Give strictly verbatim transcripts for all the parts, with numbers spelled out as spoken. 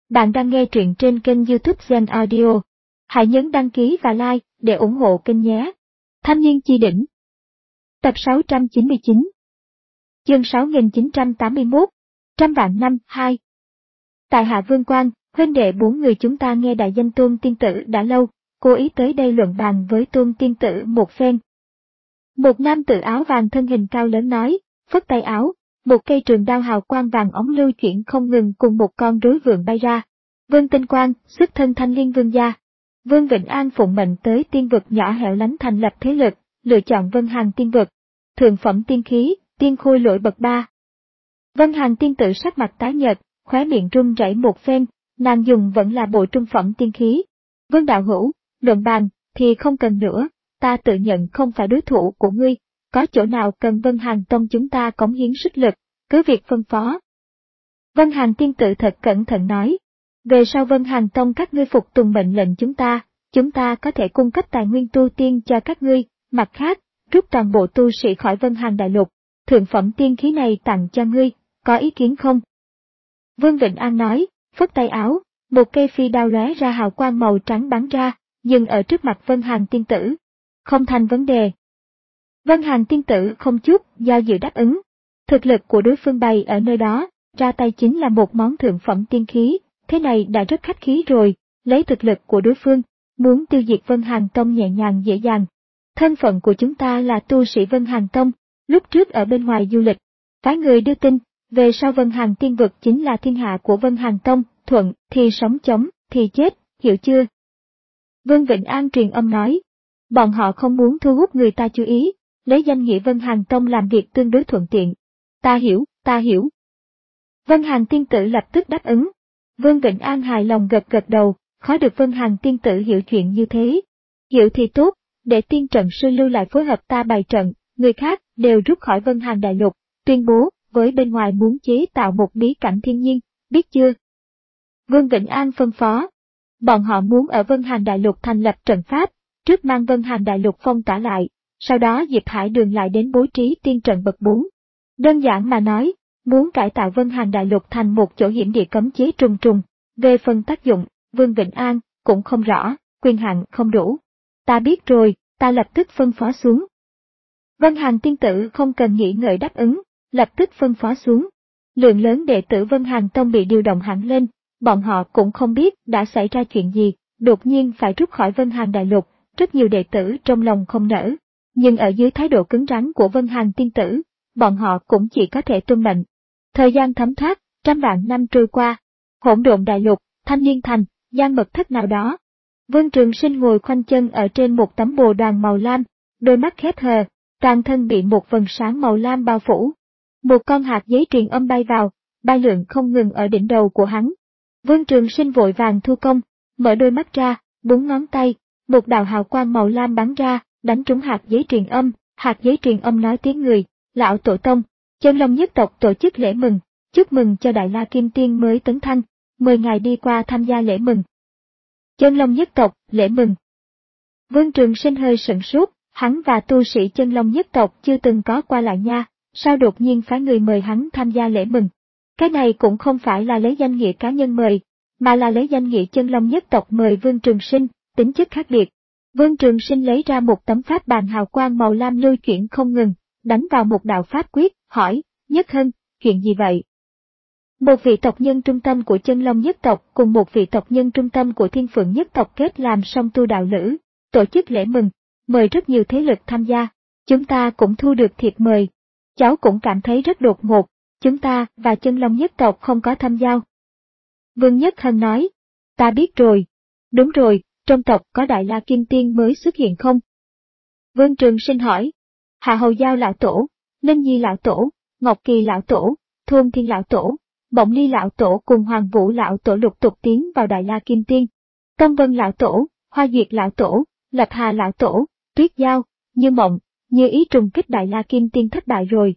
Bạn đang nghe truyện trên kênh YouTube Zen Audio. Hãy nhấn đăng ký và like để ủng hộ kênh nhé. Thanh niên chi đỉnh. Tập sáu trăm chín mươi chín. Chương sáu nghìn chín trăm tám mươi mốt. Trăm vạn năm hai. Tại Hạ Vương Quang, huynh đệ bốn người chúng ta nghe đại danh Tôn Tiên Tử đã lâu, cố ý tới đây luận bàn với Tôn Tiên Tử một phen. Một nam tử áo vàng thân hình cao lớn nói, phất tay áo, một cây trường đao hào quang vàng óng lưu chuyển không ngừng cùng một con rối vượn bay ra. Vương Tinh Quang, xuất thân Thanh Liên Vương gia. Vương Vĩnh An phụng mệnh tới tiên vực nhỏ hẻo lánh thành lập thế lực, lựa chọn Vân Hàn tiên vực. Thượng phẩm tiên khí, tiên khôi lỗi bậc ba. Vân Hàn tiên tử sắc mặt tái nhợt, khóe miệng run rẩy một phen, nàng dùng vẫn là bộ trung phẩm tiên khí. Vương đạo hữu, luận bàn, thì không cần nữa, ta tự nhận không phải đối thủ của ngươi, có chỗ nào cần Vân Hàn tông chúng ta cống hiến sức lực, cứ việc phân phó. Vân Hàn tiên tử thật cẩn thận nói, về sau Vân Hàn tông các ngươi phục tùng mệnh lệnh chúng ta, chúng ta có thể cung cấp tài nguyên tu tiên cho các ngươi, mặt khác, rút toàn bộ tu sĩ khỏi Vân Hàn đại lục, thượng phẩm tiên khí này tặng cho ngươi, có ý kiến không? Vương Vĩnh An nói, phất tay áo, một cây phi đao lóe ra hào quang màu trắng bắn ra, dừng ở trước mặt Vân Hàn tiên tử. Không thành vấn đề. Vân Hàn tiên tử không chút do dự đáp ứng. Thực lực của đối phương bày ở nơi đó, ra tay chính là một món thượng phẩm tiên khí, thế này đã rất khách khí rồi, lấy thực lực của đối phương, muốn tiêu diệt Vân Hàn tông nhẹ nhàng dễ dàng. Thân phận của chúng ta là tu sĩ Vân Hàn tông, lúc trước ở bên ngoài du lịch, phái người đưa tin, về sau Vân Hàn tiên vực chính là thiên hạ của Vân Hàn tông, thuận thì sống chống, thì chết, hiểu chưa? Vương Vĩnh An truyền âm nói, bọn họ không muốn thu hút người ta chú ý, lấy danh nghĩa Vân Hàn tông làm việc tương đối thuận tiện. Ta hiểu, ta hiểu. Vân Hàn tiên tử lập tức đáp ứng. Vương Vĩnh An hài lòng gật gật đầu, khó được Vân Hàn tiên tử hiểu chuyện như thế. Hiểu thì tốt, để tiên trận sư lưu lại phối hợp ta bày trận, người khác đều rút khỏi Vân Hàn đại lục, tuyên bố với bên ngoài muốn chế tạo một bí cảnh thiên nhiên, biết chưa? Vương Vĩnh An phân phó. Bọn họ muốn ở Vân Hàn đại lục thành lập trận pháp, trước mang Vân Hàn đại lục phong tỏa lại, sau đó Diệp Hải Đường lại đến bố trí tiên trận bậc bốn. Đơn giản mà nói, muốn cải tạo Vân Hàn đại lục thành một chỗ hiểm địa cấm chế trùng trùng. Về phần tác dụng, Vương Vĩnh An cũng không rõ, quyền hạn không đủ. Ta biết rồi, ta lập tức phân phó xuống. Vân Hàn tiên tử không cần nghĩ ngợi đáp ứng, lập tức phân phó xuống. Lượng lớn đệ tử Vân Hàn tông bị điều động hẳn lên, bọn họ cũng không biết đã xảy ra chuyện gì, đột nhiên phải rút khỏi Vân Hàn đại lục, rất nhiều đệ tử trong lòng không nỡ. Nhưng ở dưới thái độ cứng rắn của Vân Hàn tiên tử, bọn họ cũng chỉ có thể tuân mệnh. Thời gian thấm thoát, trăm vạn năm trôi qua, Hỗn Độn đại lục, Thanh Liên thành, gian mật thất nào đó. Vương Trường Sinh ngồi khoanh chân ở trên một tấm bồ đoàn màu lam, đôi mắt khép hờ, toàn thân bị một vầng sáng màu lam bao phủ. Một con hạt giấy truyền âm bay vào, bay lượn không ngừng ở đỉnh đầu của hắn. Vương Trường Sinh vội vàng thu công, mở đôi mắt ra, búng ngón tay, một đạo hào quang màu lam bắn ra, đánh trúng hạt giấy truyền âm, hạt giấy truyền âm nói tiếng người, lão tổ tông, Chân Long nhất tộc tổ chức lễ mừng, chúc mừng cho Đại La Kim Tiên mới tấn thăng, mời ngài đi qua tham gia lễ mừng. Chân Long nhất tộc, lễ mừng. Vương Trường Sinh hơi sửng sốt, hắn và tu sĩ Chân Long nhất tộc chưa từng có qua lại nha, sao đột nhiên phái người mời hắn tham gia lễ mừng. Cái này cũng không phải là lấy danh nghĩa cá nhân mời, mà là lấy danh nghĩa Chân Long nhất tộc mời Vương Trường Sinh, tính chất khác biệt. Vương Trường Sinh lấy ra một tấm pháp bàn hào quang màu lam lưu chuyển không ngừng, đánh vào một đạo pháp quyết, hỏi, Nhất Hân, chuyện gì vậy? Một vị tộc nhân trung tâm của Chân Long nhất tộc cùng một vị tộc nhân trung tâm của Thiên Phượng nhất tộc kết làm song tu đạo lữ, tổ chức lễ mừng, mời rất nhiều thế lực tham gia, chúng ta cũng thu được thiệp mời. Cháu cũng cảm thấy rất đột ngột, chúng ta và Chân Long nhất tộc không có tham giao. Vương Nhất Hân nói, ta biết rồi. Đúng rồi, trong tộc có Đại La Kim Tiên mới xuất hiện không? Vương Trường Sinh hỏi. Hạ Hầu Giao lão tổ, Linh Nhi lão tổ, Ngọc Kỳ lão tổ, Thôn Thiên lão tổ, Mộng Ly lão tổ cùng Hoàng Vũ lão tổ lục tục tiến vào Đại La Kim Tiên. Công Vân lão tổ, Hoa Duyệt lão tổ, Lập Hà lão tổ, Tuyết Giao, Như Mộng, Như Ý trùng kích Đại La Kim Tiên thất bại rồi.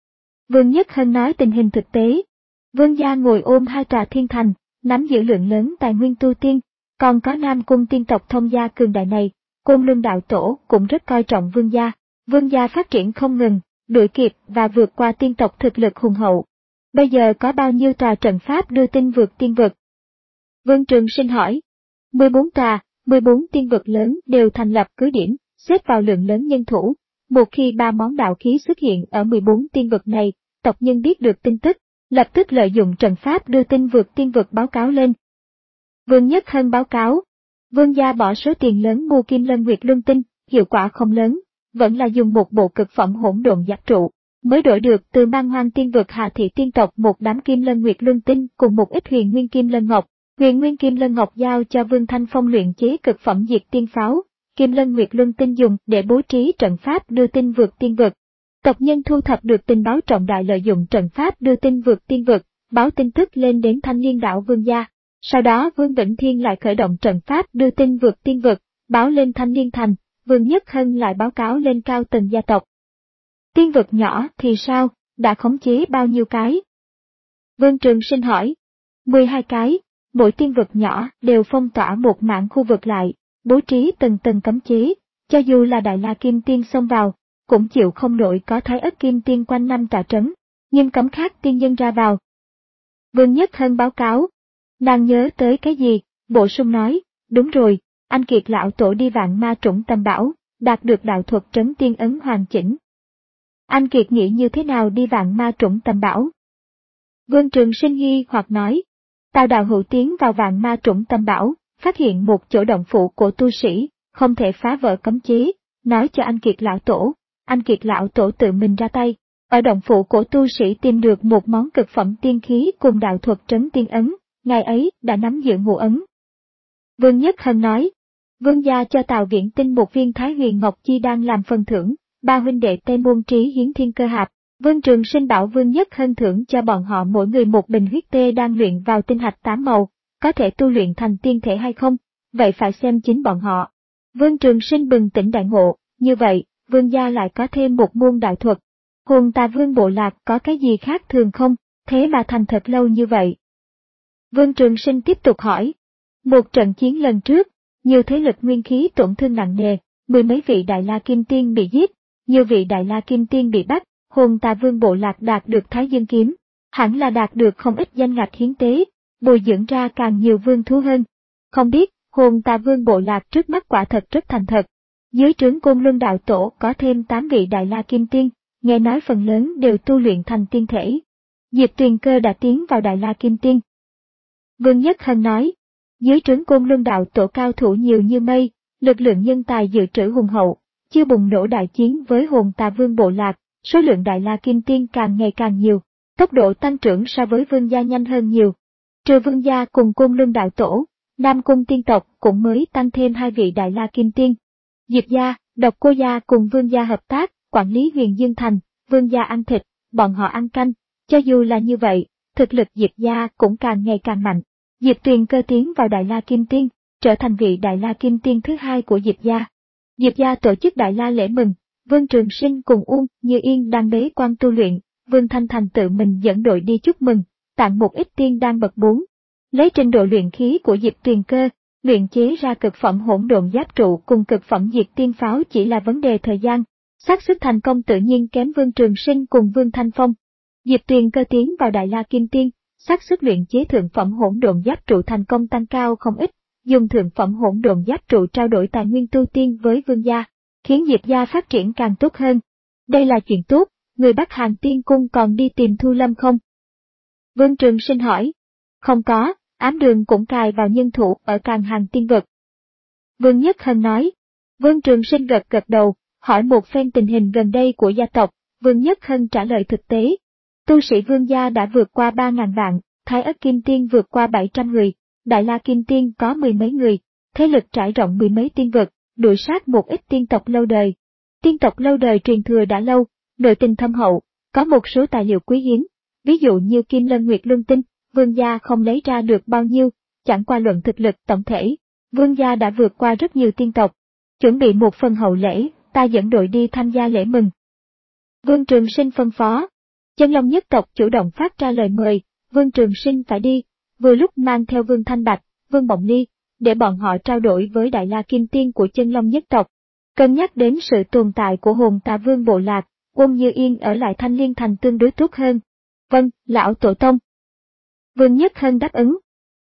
Vương Nhất Hân nói tình hình thực tế. Vương gia ngồi ôm hai tòa thiên thành, nắm giữ lượng lớn tài nguyên tu tiên, còn có Nam Cung tiên tộc thông gia cường đại này, Côn Luân đạo tổ cũng rất coi trọng Vương gia. Vương gia phát triển không ngừng, đuổi kịp và vượt qua tiên tộc thực lực hùng hậu. Bây giờ có bao nhiêu tòa trận pháp đưa tin vượt tiên vực? Vương Trường Sinh hỏi. mười bốn tòa, mười bốn tiên vực lớn đều thành lập cứ điểm, xếp vào lượng lớn nhân thủ. Một khi ba món đạo khí xuất hiện ở mười bốn tiên vực này, tộc nhân biết được tin tức, lập tức lợi dụng trận pháp đưa tin vượt tiên vực báo cáo lên. Vương Nhất Hân báo cáo. Vương gia bỏ số tiền lớn mua Kim Lân Nguyệt Luân Tinh, hiệu quả không lớn, vẫn là dùng một bộ cực phẩm hỗn độn giáp trụ, mới đổi được từ Man Hoang tiên vực Hà Thị tiên tộc một đám Kim Lân Nguyệt Luân Tinh cùng một ít huyền nguyên Kim Lân Ngọc. Huyền nguyên Kim Lân Ngọc giao cho Vương Thanh Phong luyện chế cực phẩm diệt tiên pháo, Kim Lân Nguyệt Luân Tinh dùng để bố trí trận pháp đưa tin vượt tiên vực. Tộc nhân thu thập được tình báo trọng đại lợi dụng trận pháp đưa tin vượt tiên vực, báo tin tức lên đến Thanh Liên đảo Vương gia. Sau đó Vương Vĩnh Thiên lại khởi động trận pháp đưa tin vượt tiên vực, báo lên Thanh Liên thành, Vương Nhất Hân lại báo cáo lên cao tầng gia tộc. Tiên vực nhỏ thì sao, đã khống chế bao nhiêu cái? Vương Trường Sinh hỏi. mười hai cái, mỗi tiên vực nhỏ đều phong tỏa một mảng khu vực lại, bố trí từng tầng cấm chế, cho dù là Đại La Kim Tiên xông vào, cũng chịu không nổi có Thái Ất Kim Tiên quanh năm tọa trấn, nhưng cấm khác tiên nhân ra vào. Vương Nhất Hân báo cáo. Nàng nhớ tới cái gì, bổ sung nói, đúng rồi, anh Kiệt lão tổ đi Vạn Ma Trũng Tâm Bảo, đạt được đạo thuật trấn tiên ấn hoàn chỉnh. Anh Kiệt nghĩ như thế nào đi Vạn Ma Trũng Tâm Bảo? Vương Trường Sinh nghi hoặc nói. Tào Đạo Hữu tiến vào Vạn Ma Trũng Tâm Bảo, phát hiện một chỗ động phủ của tu sĩ, không thể phá vỡ cấm chế, nói cho anh Kiệt lão tổ, anh Kiệt lão tổ tự mình ra tay, ở động phủ của tu sĩ tìm được một món cực phẩm tiên khí cùng đạo thuật trấn tiên ấn, ngày ấy đã nắm giữ ngũ ấn. Vương Nhất Hân nói, Vương gia cho Tào Viễn Tinh một viên Thái Huyền Ngọc Chi đang làm phần thưởng, ba huynh đệ Tây Môn Trí hiến thiên cơ hạp. Vương Trường Sinh bảo Vương Nhất Hân thưởng cho bọn họ mỗi người một bình huyết tê đang luyện vào tinh hạch tám màu, có thể tu luyện thành tiên thể hay không, vậy phải xem chính bọn họ. Vương Trường Sinh bừng tỉnh đại ngộ, như vậy, Vương gia lại có thêm một môn đạo thuật. Hồn Tà Vương bộ lạc có cái gì khác thường không, thế mà thành thật lâu như vậy. Vương Trường Sinh tiếp tục hỏi. Một trận chiến lần trước, nhiều thế lực nguyên khí tổn thương nặng nề, mười mấy vị Đại La Kim Tiên bị giết, nhiều vị Đại La Kim Tiên bị bắt. Hồn Tà Vương bộ lạc đạt được Thái Dương kiếm, hẳn là đạt được không ít danh ngạch hiến tế, bồi dưỡng ra càng nhiều vương thú hơn. Không biết, Hồn Tà Vương bộ lạc trước mắt quả thật rất thành thật. Dưới trướng Côn Luân đạo tổ có thêm tám vị Đại La Kim Tiên, nghe nói phần lớn đều tu luyện thành tiên thể. Diệp Tuyền Cơ đã tiến vào Đại La Kim Tiên. Vương Nhất Hân nói, dưới trướng Côn Luân đạo tổ cao thủ nhiều như mây, lực lượng nhân tài dự trữ hùng hậu, chưa bùng nổ đại chiến với Hồn Tà Vương bộ lạc. Số lượng Đại La Kim Tiên càng ngày càng nhiều, tốc độ tăng trưởng so với Vương gia nhanh hơn nhiều. Trừ Vương gia cùng Côn Luân đạo tổ, Nam Cung tiên tộc cũng mới tăng thêm hai vị Đại La Kim Tiên. Diệp gia, Độc Cô gia cùng Vương gia hợp tác, quản lý Huyền Dương Thành, Vương gia ăn thịt, bọn họ ăn canh. Cho dù là như vậy, thực lực Diệp gia cũng càng ngày càng mạnh. Diệp Tuyền Cơ tiến vào Đại La Kim Tiên, trở thành vị Đại La Kim Tiên thứ hai của Diệp gia. Diệp gia tổ chức Đại La lễ mừng. Vương Trường Sinh cùng Uông Như Yên đang bế quan tu luyện, Vương Thanh Thành tự mình dẫn đội đi chúc mừng, tặng một ít tiên đan bậc bốn. Lấy trình độ luyện khí của Diệp Tuyền Cơ, luyện chế ra cực phẩm hỗn độn giáp trụ cùng cực phẩm diệt tiên pháo chỉ là vấn đề thời gian, xác suất thành công tự nhiên kém Vương Trường Sinh cùng Vương Thanh Phong. Diệp Tuyền Cơ tiến vào Đại La Kim Tiên, xác suất luyện chế thượng phẩm hỗn độn giáp trụ thành công tăng cao không ít, dùng thượng phẩm hỗn độn giáp trụ trao đổi tài nguyên tu tiên với Vương gia, khiến Diệp gia phát triển càng tốt hơn. Đây là chuyện tốt, người Bắc Hàn Tiên Cung còn đi tìm Thu Lâm không? Vương Trường Sinh hỏi. Không có, ám đường cũng cài vào nhân thủ ở Càn Hàn Tiên Vực. Vương Nhất Hân nói. Vương Trường Sinh gật gật đầu, hỏi một phen tình hình gần đây của gia tộc, Vương Nhất Hân trả lời thực tế. Tu sĩ Vương gia đã vượt qua ba ngàn vạn, Thái Ất Kim Tiên vượt qua bảy trăm người, Đại La Kim Tiên có mười mấy người, thế lực trải rộng mười mấy tiên vực, đuổi sát một ít tiên tộc lâu đời. Tiên tộc lâu đời truyền thừa đã lâu, nội tình thâm hậu, có một số tài liệu quý hiếm, ví dụ như Kim Lân Nguyệt Luân Tinh, Vương gia không lấy ra được bao nhiêu, chẳng qua luận thực lực tổng thể, Vương gia đã vượt qua rất nhiều tiên tộc. Chuẩn bị một phần hậu lễ, ta dẫn đội đi tham gia lễ mừng. Vương Trường Sinh phân phó. Chân Long nhất tộc chủ động phát ra lời mời, Vương Trường Sinh phải đi, vừa lúc mang theo Vương Thanh Bạch, Vương Mộng Ly, để bọn họ trao đổi với Đại La Kim Tiên của Chân Long nhất tộc. Cân nhắc đến sự tồn tại của Hồn Tà Vương bộ lạc, Uông Như Yên ở lại Thanh Liên Thành tương đối tốt hơn. Vâng, lão tổ tông. Vương Nhất Hân đáp ứng.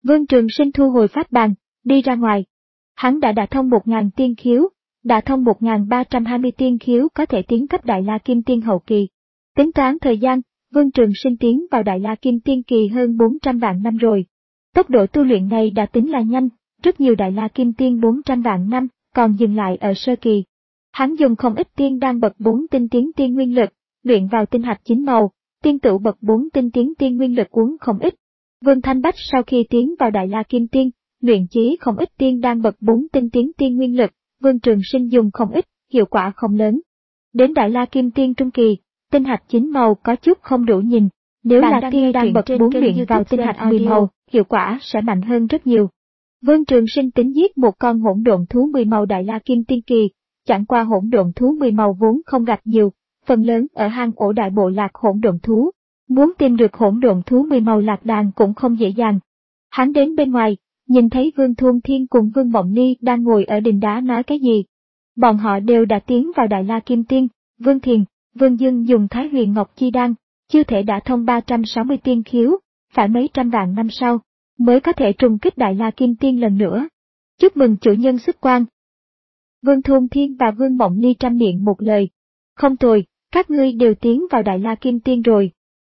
Vương Trường Sinh thu hồi pháp bàn, đi ra ngoài. Hắn đã đả thông một nghìn tiên khiếu, đả thông một nghìn ba trăm hai mươi tiên khiếu có thể tiến cấp Đại La Kim Tiên hậu kỳ. Tính toán thời gian, Vương Trường Sinh tiến vào Đại La Kim Tiên kỳ hơn bốn trăm vạn năm rồi. Tốc độ tu luyện này đã tính là nhanh, rất nhiều Đại La Kim Tiên bốn trăm vạn năm, còn dừng lại ở sơ kỳ. Hắn dùng không ít tiên đan bậc bốn tinh tiến tiên nguyên lực, luyện vào tinh hạch chín màu, tiên tửu bậc bốn tinh tiến tiên nguyên lực uống không ít. Vương Thanh Bách sau khi tiến vào Đại La Kim Tiên, luyện chế không ít tiên đan bậc bốn tinh tiến tiên nguyên lực, Vương Trường Sinh dùng không ít, hiệu quả không lớn. Đến Đại La Kim Tiên trung kỳ, tinh hạch chín màu có chút không đủ nhìn, nếu là tiên đan bậc bốn luyện vào tinh hạch mười màu, hiệu quả sẽ mạnh hơn rất nhiều. Vương Trường Sinh tính giết một con hỗn độn thú mười màu Đại La Kim Tiên kỳ, chẳng qua hỗn độn thú mười màu vốn không gặp nhiều, phần lớn ở hang ổ đại bộ lạc hỗn độn thú. Muốn tìm được hỗn độn thú mười màu lạc đàn cũng không dễ dàng. Hắn đến bên ngoài, nhìn thấy Vương Thuôn Thiên cùng Vương Mộng Ly đang ngồi ở đình đá nói cái gì. Bọn họ đều đã tiến vào Đại La Kim Tiên, Vương Thiền, Vương Dương dùng Thái Huyền Ngọc Chi Đan, chưa thể đã thông ba trăm sáu mươi tiên khiếu, phải mấy trăm vạn năm sau, mới có thể trùng kích Đại La Kim Tiên lần nữa. Chúc mừng chủ nhân xuất quan. Vương Thuôn Thiên và Vương Mộng Ly trăm miệng một lời. Không tồi, các ngươi đều tiến vào Đại La Kim Tiên rồi.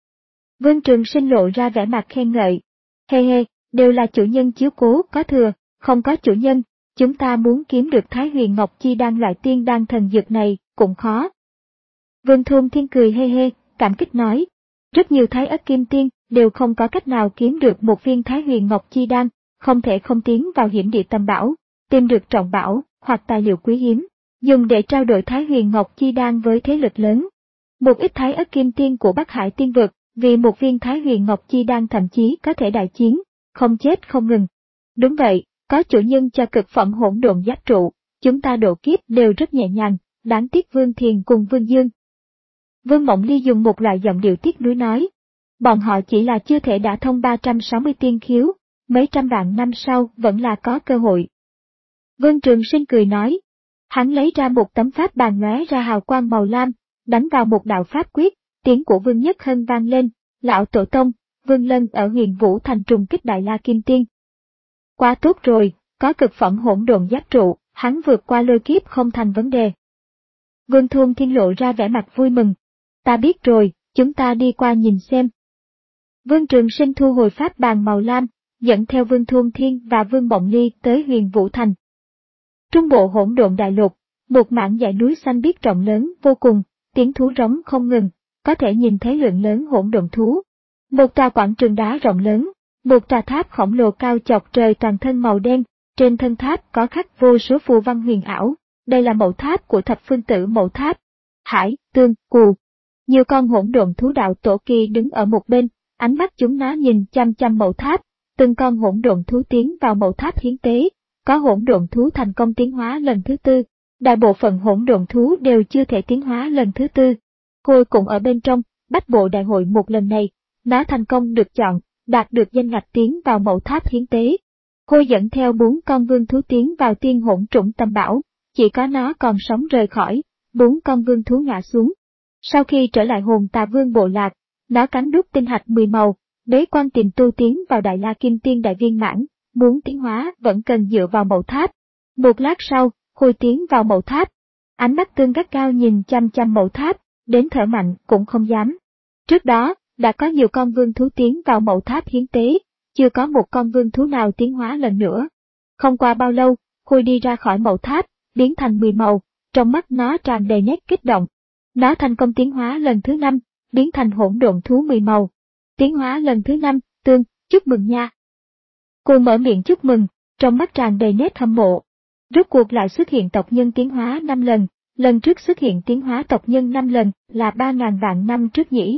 Vương Trường Sinh lộ ra vẻ mặt khen ngợi. Hê hê, đều là chủ nhân chiếu cố có thừa, không có chủ nhân, chúng ta muốn kiếm được Thái Huyền Ngọc Chi Đan loại tiên đan thần dược này, cũng khó. Vương Thuôn Thiên cười hê hê, cảm kích nói. Rất nhiều Thái Ất Kim Tiên đều không có cách nào kiếm được một viên Thái Huyền Ngọc Chi Đan, không thể không tiến vào hiểm địa tầm bảo, tìm được trọng bảo, hoặc tài liệu quý hiếm, dùng để trao đổi Thái Huyền Ngọc Chi Đan với thế lực lớn. Một ít Thái Ất Kim Tiên của Bắc Hải Tiên Vực, vì một viên Thái Huyền Ngọc Chi Đan thậm chí có thể đại chiến, không chết không ngừng. Đúng vậy, có chủ nhân cho cực phẩm hỗn độn giáp trụ, chúng ta độ kiếp đều rất nhẹ nhàng, đáng tiếc Vương Thiền cùng Vương Dương. Vương Mộng Ly dùng một loại giọng điệu tiếc nuối nói, bọn họ chỉ là chưa thể đã thông ba trăm sáu mươi tiên khiếu, mấy trăm vạn năm sau vẫn là có cơ hội. Vương Trường Sinh cười nói, hắn lấy ra một tấm pháp bàn lóe ra hào quang màu lam, đánh vào một đạo pháp quyết, tiếng của Vương Nhất Hân vang lên, lão tổ tông, Vương Lân ở Huyền Vũ Thành trùng kích Đại La Kim Tiên. Quá tốt rồi, có cực phẩm hỗn độn giáp trụ, hắn vượt qua lôi kiếp không thành vấn đề. Vương Thuôn Thiên lộ ra vẻ mặt vui mừng. Ta biết rồi, chúng ta đi qua nhìn xem. Vương Trường Sinh thu hồi pháp bàn màu lam, dẫn theo Vương Thuôn Thiên và Vương Mộng Ly tới Huyền Vũ Thành. Trung bộ hỗn độn đại lục, một mảng dãy núi xanh biếc rộng lớn vô cùng, tiếng thú rống không ngừng, có thể nhìn thấy lượng lớn hỗn độn thú. Một tòa quảng trường đá rộng lớn, một tòa tháp khổng lồ cao chọc trời toàn thân màu đen, trên thân tháp có khắc vô số phù văn huyền ảo, đây là mộ tháp của thập phương tử mộ tháp. Hải, Tương, Cù. Nhiều con hỗn độn thú đạo tổ kỳ đứng ở một bên, ánh mắt chúng nó nhìn chăm chăm mộ tháp, từng con hỗn độn thú tiến vào mộ tháp hiến tế, có hỗn độn thú thành công tiến hóa lần thứ tư, đại bộ phận hỗn độn thú đều chưa thể tiến hóa lần thứ tư. Khôi cũng ở bên trong, bách bộ đại hội một lần này, nó thành công được chọn, đạt được danh ngạch tiến vào mộ tháp hiến tế. Khôi dẫn theo bốn con vương thú tiến vào tiên hỗn trũng tầm bảo, chỉ có nó còn sống rời khỏi, bốn con vương thú ngã xuống. Sau khi trở lại hồn tà vương bộ lạc, nó cắn đúc tinh hạch mười màu, bế quan tìm tu tiến vào Đại La Kim Tiên đại viên mãn, muốn tiến hóa vẫn cần dựa vào mộ tháp. Một lát sau, Khôi tiến vào mộ tháp, ánh mắt tương gắt cao nhìn chăm chăm mộ tháp, đến thở mạnh cũng không dám. Trước đó, đã có nhiều con vương thú tiến vào mộ tháp hiến tế, chưa có một con vương thú nào tiến hóa lần nữa. Không qua bao lâu, Khôi đi ra khỏi mộ tháp, biến thành mười màu, trong mắt nó tràn đầy nét kích động. Nó thành công tiến hóa lần thứ năm, biến thành hỗn độn thú mười màu. Tiến hóa lần thứ năm, Tương, chúc mừng nha. Cô mở miệng chúc mừng, trong mắt tràn đầy nét hâm mộ. Rốt cuộc lại xuất hiện tộc nhân tiến hóa năm lần, lần trước xuất hiện tiến hóa tộc nhân năm lần là ba ngàn vạn năm trước nhỉ.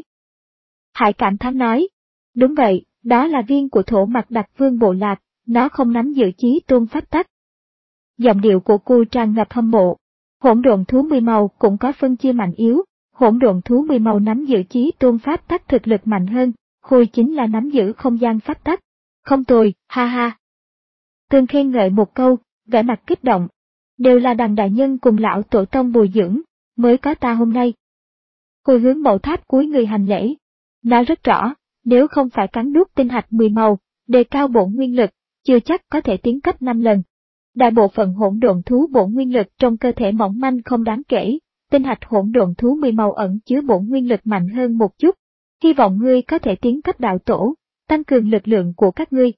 Hải cảm thán nói, đúng vậy, đó là viên của thổ mặc đặc vương bộ lạc, nó không nắm giữ chí tôn pháp tắc. Giọng điệu của cô tràn ngập hâm mộ. Hỗn độn thú mười màu cũng có phân chia mạnh yếu, hỗn độn thú mười màu nắm giữ chí tôn pháp tắc thực lực mạnh hơn, Khôi chính là nắm giữ không gian pháp tắc. Không tồi, ha ha. Tương khen ngợi một câu, vẻ mặt kích động. Đều là đằng đại nhân cùng lão tổ tông bồi dưỡng, mới có ta hôm nay. Khôi hướng mộ tháp cúi người hành lễ. Nó rất rõ, nếu không phải cắn đúc tinh hạch mười màu, đề cao bổn nguyên lực, chưa chắc có thể tiến cấp năm lần. Đại bộ phận hỗn độn thú bổn nguyên lực trong cơ thể mỏng manh không đáng kể, tinh hạch hỗn độn thú mười màu ẩn chứa bổn nguyên lực mạnh hơn một chút. Hy vọng ngươi có thể tiến cấp đạo tổ, tăng cường lực lượng của các ngươi.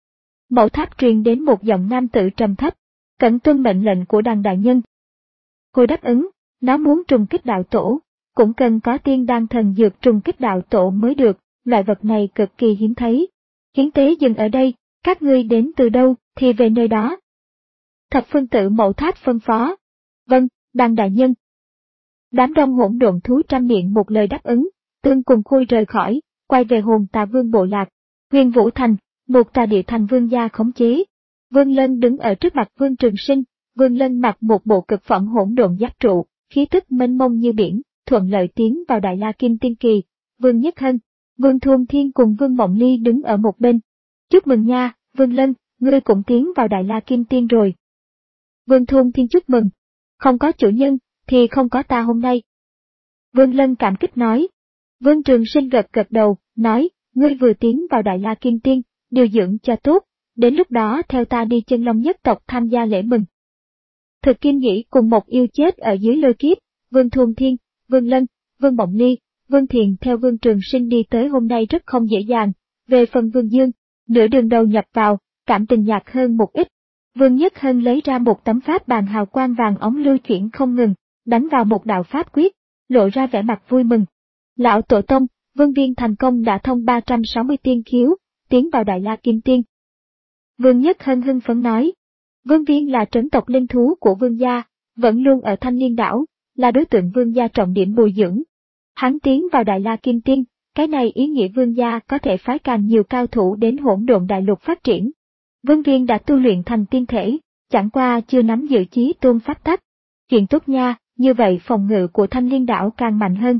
Mẫu tháp truyền đến một giọng nam tử trầm thấp, cẩn tuân mệnh lệnh của đàn đại nhân. Hồi đáp ứng, nó muốn trùng kích đạo tổ, cũng cần có tiên đan thần dược trùng kích đạo tổ mới được, loại vật này cực kỳ hiếm thấy. Hiến tế dừng ở đây, các ngươi đến từ đâu thì về nơi đó. Thập phương tự mẫu tháp phân phó. Vâng, đàn đại nhân. Đám đông hỗn độn thú trăm miệng một lời đáp ứng, tương cùng khui rời khỏi, quay về hồn tà vương bộ lạc. Huyền Vũ Thành, một tà địa thành vương gia khống chế. Vương Lân đứng ở trước mặt Vương Trường Sinh, Vương Lân mặc một bộ cực phẩm hỗn độn giáp trụ, khí tức mênh mông như biển, thuận lợi tiến vào Đại La Kim Tiên Kỳ. Vương Nhất Hân, Vương Thuôn Thiên cùng Vương Mộng Ly đứng ở một bên. Chúc mừng nha, Vương Lân, ngươi cũng tiến vào Đại La Kim Tiên rồi. Vương Thuôn Thiên chúc mừng. Không có chủ nhân, thì không có ta hôm nay. Vương Lân cảm kích nói. Vương Trường Sinh gật gật đầu, nói, ngươi vừa tiến vào Đại La Kim Tiên, điều dưỡng cho tốt, đến lúc đó theo ta đi Chân Long nhất tộc tham gia lễ mừng. Thực Kim Nhĩ cùng một yêu chết ở dưới lôi kiếp, Vương Thuôn Thiên, Vương Lân, Vương Mộng Ly, Vương Thiền theo Vương Trường Sinh đi tới hôm nay rất không dễ dàng. Về phần Vương Dương, nửa đường đầu nhập vào, cảm tình nhạt hơn một ít. Vương Nhất Hân lấy ra một tấm pháp bàn hào quang vàng ống lưu chuyển không ngừng, đánh vào một đạo pháp quyết, lộ ra vẻ mặt vui mừng. Lão Tổ Tông, Vương Viên thành công đã thông ba trăm sáu mươi tiên khiếu, tiến vào Đại La Kim Tiên. Vương Nhất Hân hưng phấn nói, Vương Viên là trấn tộc linh thú của Vương gia, vẫn luôn ở Thanh Liên đảo, là đối tượng Vương gia trọng điểm bồi dưỡng. Hắn tiến vào Đại La Kim Tiên, cái này ý nghĩa Vương gia có thể phái càng nhiều cao thủ đến hỗn độn đại lục phát triển. Vương Viên đã tu luyện thành tiên thể, chẳng qua chưa nắm giữ chí tôn pháp tắc. Chuyện tốt nha, như vậy phòng ngự của Thanh Liên đảo càng mạnh hơn.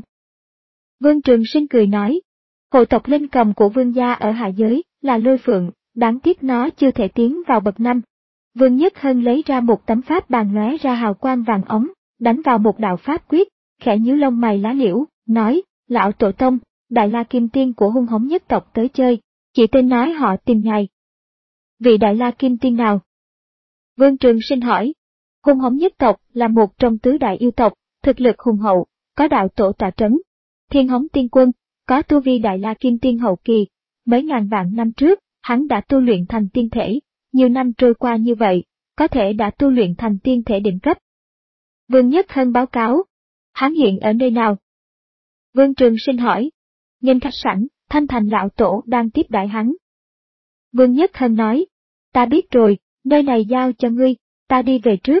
Vương Trường Sinh cười nói, hộ tộc linh cầm của Vương gia ở hạ giới là Lôi Phượng, đáng tiếc nó chưa thể tiến vào bậc năm. Vương Nhất Hân lấy ra một tấm pháp bàn lóe ra hào quang vàng ống, đánh vào một đạo pháp quyết, khẽ nhíu lông mày lá liễu, nói, Lão Tổ Tông, Đại La Kim Tiên của hung hống nhất tộc tới chơi, chỉ tên nói họ tìm ngài. Vị Đại La Kim Tiên nào? Vương Trường Sinh hỏi. Hung hống nhất tộc là một trong tứ đại yêu tộc, thực lực hùng hậu, có đạo tổ tọa trấn. Thiên Hống Tiên Quân, có tu vi Đại La Kim Tiên hậu kỳ, mấy ngàn vạn năm trước, hắn đã tu luyện thành tiên thể, nhiều năm trôi qua như vậy, có thể đã tu luyện thành tiên thể đỉnh cấp. Vương Nhất Hân báo cáo, hắn hiện ở nơi nào? Vương Trường Sinh hỏi, nhìn khách sảnh, Thanh Thành lão tổ đang tiếp đãi hắn. Vương Nhất Hân nói, ta biết rồi, nơi này giao cho ngươi, ta đi về trước.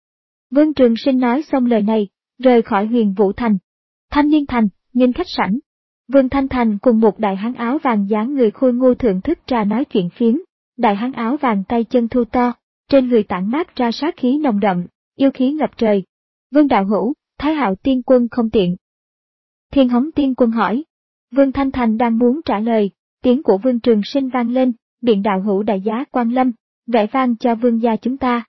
Vương Trường Sinh nói xong lời này, rời khỏi Huyền Vũ Thành. Thanh Liên Thành, nhìn khách sảnh. Vương Thanh Thành cùng một đại hán áo vàng dáng người khôi ngô thưởng thức trà nói chuyện phiếm. Đại hán áo vàng tay chân thu to, trên người tản mát ra sát khí nồng đậm, yêu khí ngập trời. Vương đạo hữu, Thái Hạo Tiên Quân không tiện. Thiên Hống Tiên Quân hỏi. Vương Thanh Thành đang muốn trả lời, tiếng của Vương Trường Sinh vang lên, biện đạo hữu đại giá quan lâm, vẽ vang cho vương gia chúng ta.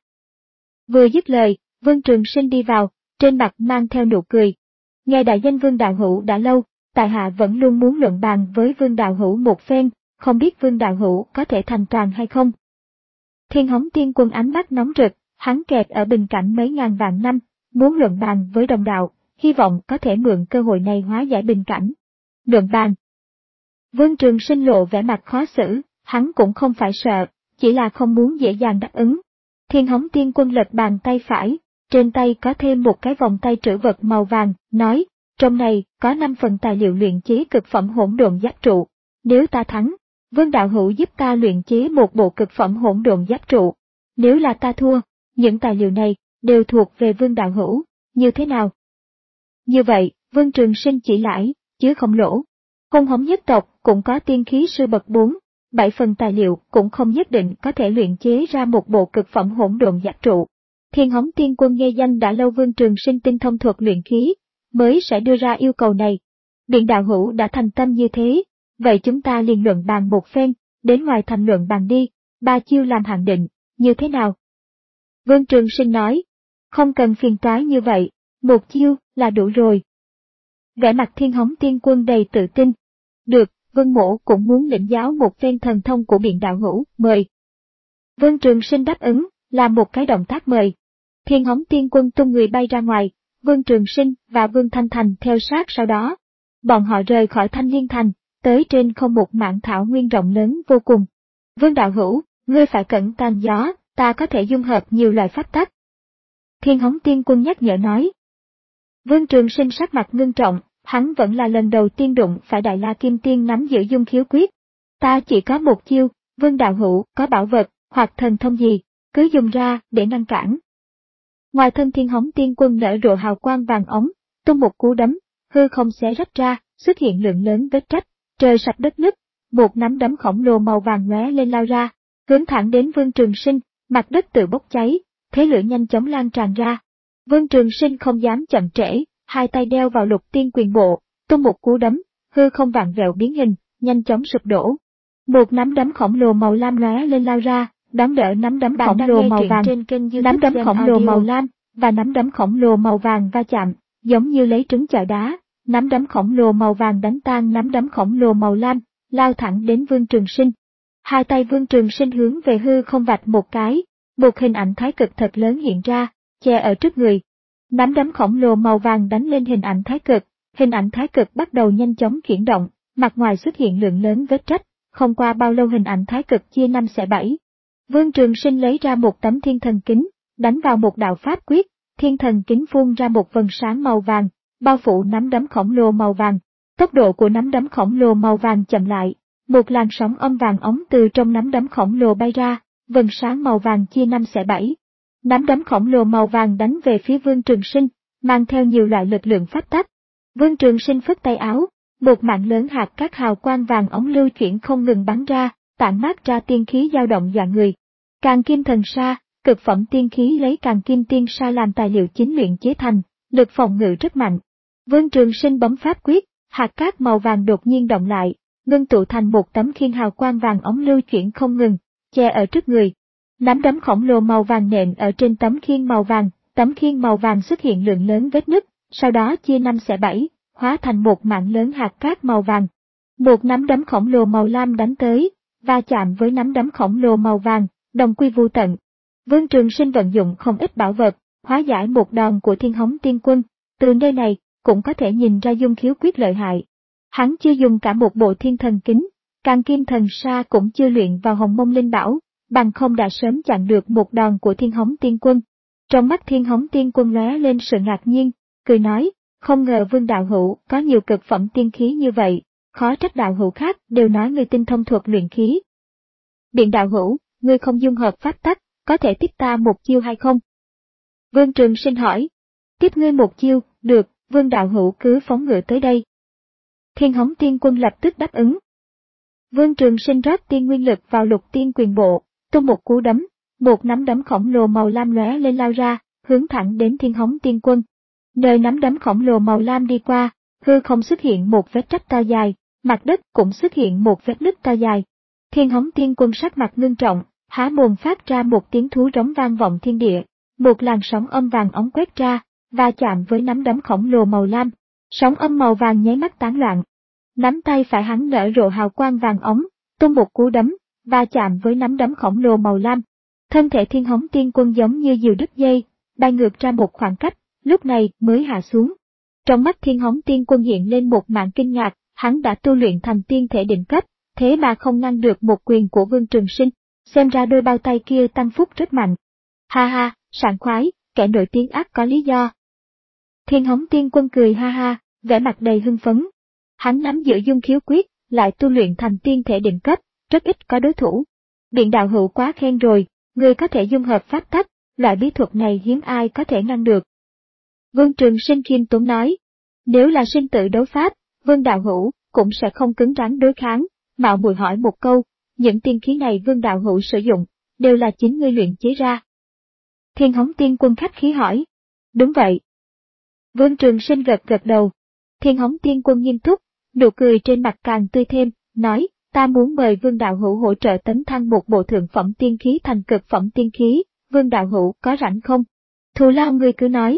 Vừa dứt lời, Vương Trường Sinh đi vào, trên mặt mang theo nụ cười. Nghe đại danh Vương đạo hữu đã lâu, tại hạ vẫn luôn muốn luận bàn với Vương đạo hữu một phen, không biết Vương đạo hữu có thể thành toàn hay không. Thiên Hống Tiên Quân ánh mắt nóng rực, hắn kẹt ở bình cảnh mấy ngàn vạn năm, muốn luận bàn với đồng đạo, hy vọng có thể mượn cơ hội này hóa giải bình cảnh. Luận bàn. Vương Trường Sinh lộ vẻ mặt khó xử, hắn cũng không phải sợ, chỉ là không muốn dễ dàng đáp ứng. Thiên Hống Tiên Quân lật bàn tay phải, trên tay có thêm một cái vòng tay trữ vật màu vàng, nói, trong này có năm phần tài liệu luyện chế cực phẩm hỗn độn giáp trụ. Nếu ta thắng, Vương đạo hữu giúp ta luyện chế một bộ cực phẩm hỗn độn giáp trụ. Nếu là ta thua, những tài liệu này đều thuộc về Vương đạo hữu, như thế nào? Như vậy, Vương Trường Sinh chỉ lãi, chứ không lỗ. Hung hống nhất tộc cũng có tiên khí sư bậc bốn, bảy phần tài liệu cũng không nhất định có thể luyện chế ra một bộ cực phẩm hỗn độn giáp trụ. Thiên Hống Tiên Quân nghe danh đã lâu Vương Trường Sinh tinh thông thuật luyện khí, mới sẽ đưa ra yêu cầu này. Biện đạo hữu đã thành tâm như thế, vậy chúng ta liền luận bàn một phen, đến ngoài thành luận bàn đi, ba chiêu làm hạn định, như thế nào? Vương Trường Sinh nói, không cần phiền toái như vậy, một chiêu là đủ rồi. Vẻ mặt Thiên Hống Tiên Quân đầy tự tin. Được, Vương Mỗ cũng muốn lĩnh giáo một phen thần thông của Biện đạo hữu, mời. Vương Trường Sinh đáp ứng, làm một cái động tác mời. Thiên Hống Tiên Quân tung người bay ra ngoài, Vương Trường Sinh và Vương Thanh Thành theo sát sau đó. Bọn họ rời khỏi Thanh Liên Thành, tới trên không một mảng thảo nguyên rộng lớn vô cùng. Vương đạo hữu, ngươi phải cẩn tàn gió, ta có thể dung hợp nhiều loại pháp tắc. Thiên Hống Tiên Quân nhắc nhở nói. Vương Trường Sinh sắc mặt ngưng trọng, hắn vẫn là lần đầu tiên đụng phải Đại La Kim Tiên nắm giữ dung khiếu quyết. Ta chỉ có một chiêu, Vương đạo hữu có bảo vật, hoặc thần thông gì, cứ dùng ra để ngăn cản. Ngoài thân Thiên Hống Tiên Quân nở rộ hào quang vàng ống, tung một cú đấm, hư không xé rách ra, xuất hiện lượng lớn vết rách, trời sập đất nứt, một nắm đấm khổng lồ màu vàng lóe lên lao ra, hướng thẳng đến Vương Trường Sinh, mặt đất tự bốc cháy, thế lửa nhanh chóng lan tràn ra. Vương Trường Sinh không dám chậm trễ, hai tay đeo vào Lục Tiên Quyền Bộ, tung một cú đấm, hư không vặn vẹo biến hình, nhanh chóng sụp đổ. Một nắm đấm khổng lồ màu lam lóe lên lao ra, đón đỡ nắm đấm khổng lồ màu vàng, nắm đấm khổng lồ màu lam và nắm đấm khổng lồ màu vàng va chạm, giống như lấy trứng chọi đá, nắm đấm khổng lồ màu vàng đánh tan nắm đấm khổng lồ màu lam, lao thẳng đến Vương Trường Sinh. Hai tay Vương Trường Sinh hướng về hư không vạch một cái, một hình ảnh thái cực thật lớn hiện ra, che ở trước người. Nắm đấm khổng lồ màu vàng đánh lên hình ảnh thái cực, hình ảnh thái cực bắt đầu nhanh chóng chuyển động, mặt ngoài xuất hiện lượng lớn vết rách, không qua bao lâu hình ảnh thái cực chia năm xẻ bảy. Vương Trường Sinh lấy ra một tấm thiên thần kính, đánh vào một đạo pháp quyết, thiên thần kính phun ra một vầng sáng màu vàng, bao phủ nắm đấm khổng lồ màu vàng. Tốc độ của nắm đấm khổng lồ màu vàng chậm lại, một làn sóng âm vàng ống từ trong nắm đấm khổng lồ bay ra, vầng sáng màu vàng chia năm xẻ bảy. Nắm đấm khổng lồ màu vàng đánh về phía Vương Trường Sinh, mang theo nhiều loại lực lượng pháp tắc. Vương Trường Sinh phất tay áo, một mạng lớn hạt các hào quang vàng ống lưu chuyển không ngừng bắn ra, tản mát ra tiên khí dao động dọa người. Càn Kim Thần Sa, cực phẩm tiên khí lấy Càn Kim Tiên Sa làm tài liệu chính luyện chế thành, lực phòng ngự rất mạnh. Vương Trường Sinh bấm pháp quyết, hạt cát màu vàng đột nhiên động lại, ngưng tụ thành một tấm khiên hào quang vàng ống lưu chuyển không ngừng, che ở trước người. Nắm đấm khổng lồ màu vàng nện ở trên tấm khiên màu vàng, tấm khiên màu vàng xuất hiện lượng lớn vết nứt, sau đó chia năm xẻ bảy, hóa thành một mạng lớn hạt cát màu vàng. Một nắm đấm khổng lồ màu lam đánh tới, va chạm với nắm đấm khổng lồ màu vàng, đồng quy vu tận. Vương Trường Sinh vận dụng không ít bảo vật, hóa giải một đòn của Thiên Hống Tiên Quân, từ nơi này cũng có thể nhìn ra dung khiếu quyết lợi hại. Hắn chưa dùng cả một bộ thiên thần kính, Càn Kim Thần Sa cũng chưa luyện vào Hồng Mông Linh Bảo, bằng không đã sớm chặn được một đòn của Thiên Hống Tiên Quân. Trong mắt Thiên Hống Tiên Quân lóe lên sự ngạc nhiên, cười nói, không ngờ Vương đạo hữu có nhiều cực phẩm tiên khí như vậy, khó trách đạo hữu khác đều nói người tinh thông thuật luyện khí. Biện đạo hữu, ngươi không dung hợp pháp tắc, có thể tiếp ta một chiêu hay không? Vương Trường Sinh hỏi. Tiếp ngươi một chiêu, được, Vương đạo hữu cứ phóng ngựa tới đây. Thiên Hống Tiên Quân lập tức đáp ứng. Vương Trường Sinh rót tiên nguyên lực vào Lục Tiên Quyền Bộ, tung một cú đấm, một nắm đấm khổng lồ màu lam lóe lên lao ra, hướng thẳng đến Thiên Hống Tiên Quân. Nơi nắm đấm khổng lồ màu lam đi qua, hư không xuất hiện một vết rách to dài, mặt đất cũng xuất hiện một vết nứt to dài. Thiên Hống Tiên Quân sắc mặt ngưng trọng, há mồm phát ra một tiếng thú rống vang vọng thiên địa, một làn sóng âm vàng ống quét ra, va chạm với nắm đấm khổng lồ màu lam, sóng âm màu vàng nháy mắt tán loạn. Nắm tay phải hắn nở rộ hào quang vàng ống, tung một cú đấm, va chạm với nắm đấm khổng lồ màu lam. Thân thể Thiên Hống Tiên Quân giống như diều đứt dây, bay ngược ra một khoảng cách, lúc này mới hạ xuống. Trong mắt Thiên Hống Tiên Quân hiện lên một màn kinh ngạc, hắn đã tu luyện thành tiên thể đỉnh cấp, thế mà không ngăn được một quyền của Vương Trường Sinh, xem ra đôi bao tay kia tăng phúc rất mạnh. Ha ha, sảng khoái, kẻ nổi tiếng ắt có lý do. Thiên Hống Tiên Quân cười ha ha, vẻ mặt đầy hưng phấn. Hắn nắm giữ dung khiếu quyết, lại tu luyện thành tiên thể đỉnh cấp, rất ít có đối thủ. Biện đạo hữu quá khen rồi, người có thể dung hợp pháp tắc, loại bí thuật này hiếm ai có thể ngăn được. Vương Trường Sinh khiêm tốn nói, nếu là sinh tử đấu pháp, Vương đạo hữu cũng sẽ không cứng rắn đối kháng. Mạo muội hỏi một câu, những tiên khí này Vương đạo hữu sử dụng, đều là chính ngươi luyện chế ra. Thiên Hống Tiên Quân khách khí hỏi, đúng vậy. Vương Trường Sinh gật gật đầu. Thiên Hống Tiên Quân nghiêm túc, nụ cười trên mặt càng tươi thêm, nói, ta muốn mời Vương đạo hữu hỗ trợ tấn thăng một bộ thượng phẩm tiên khí thành cực phẩm tiên khí, Vương đạo hữu có rảnh không? Thù lao ngươi cứ nói.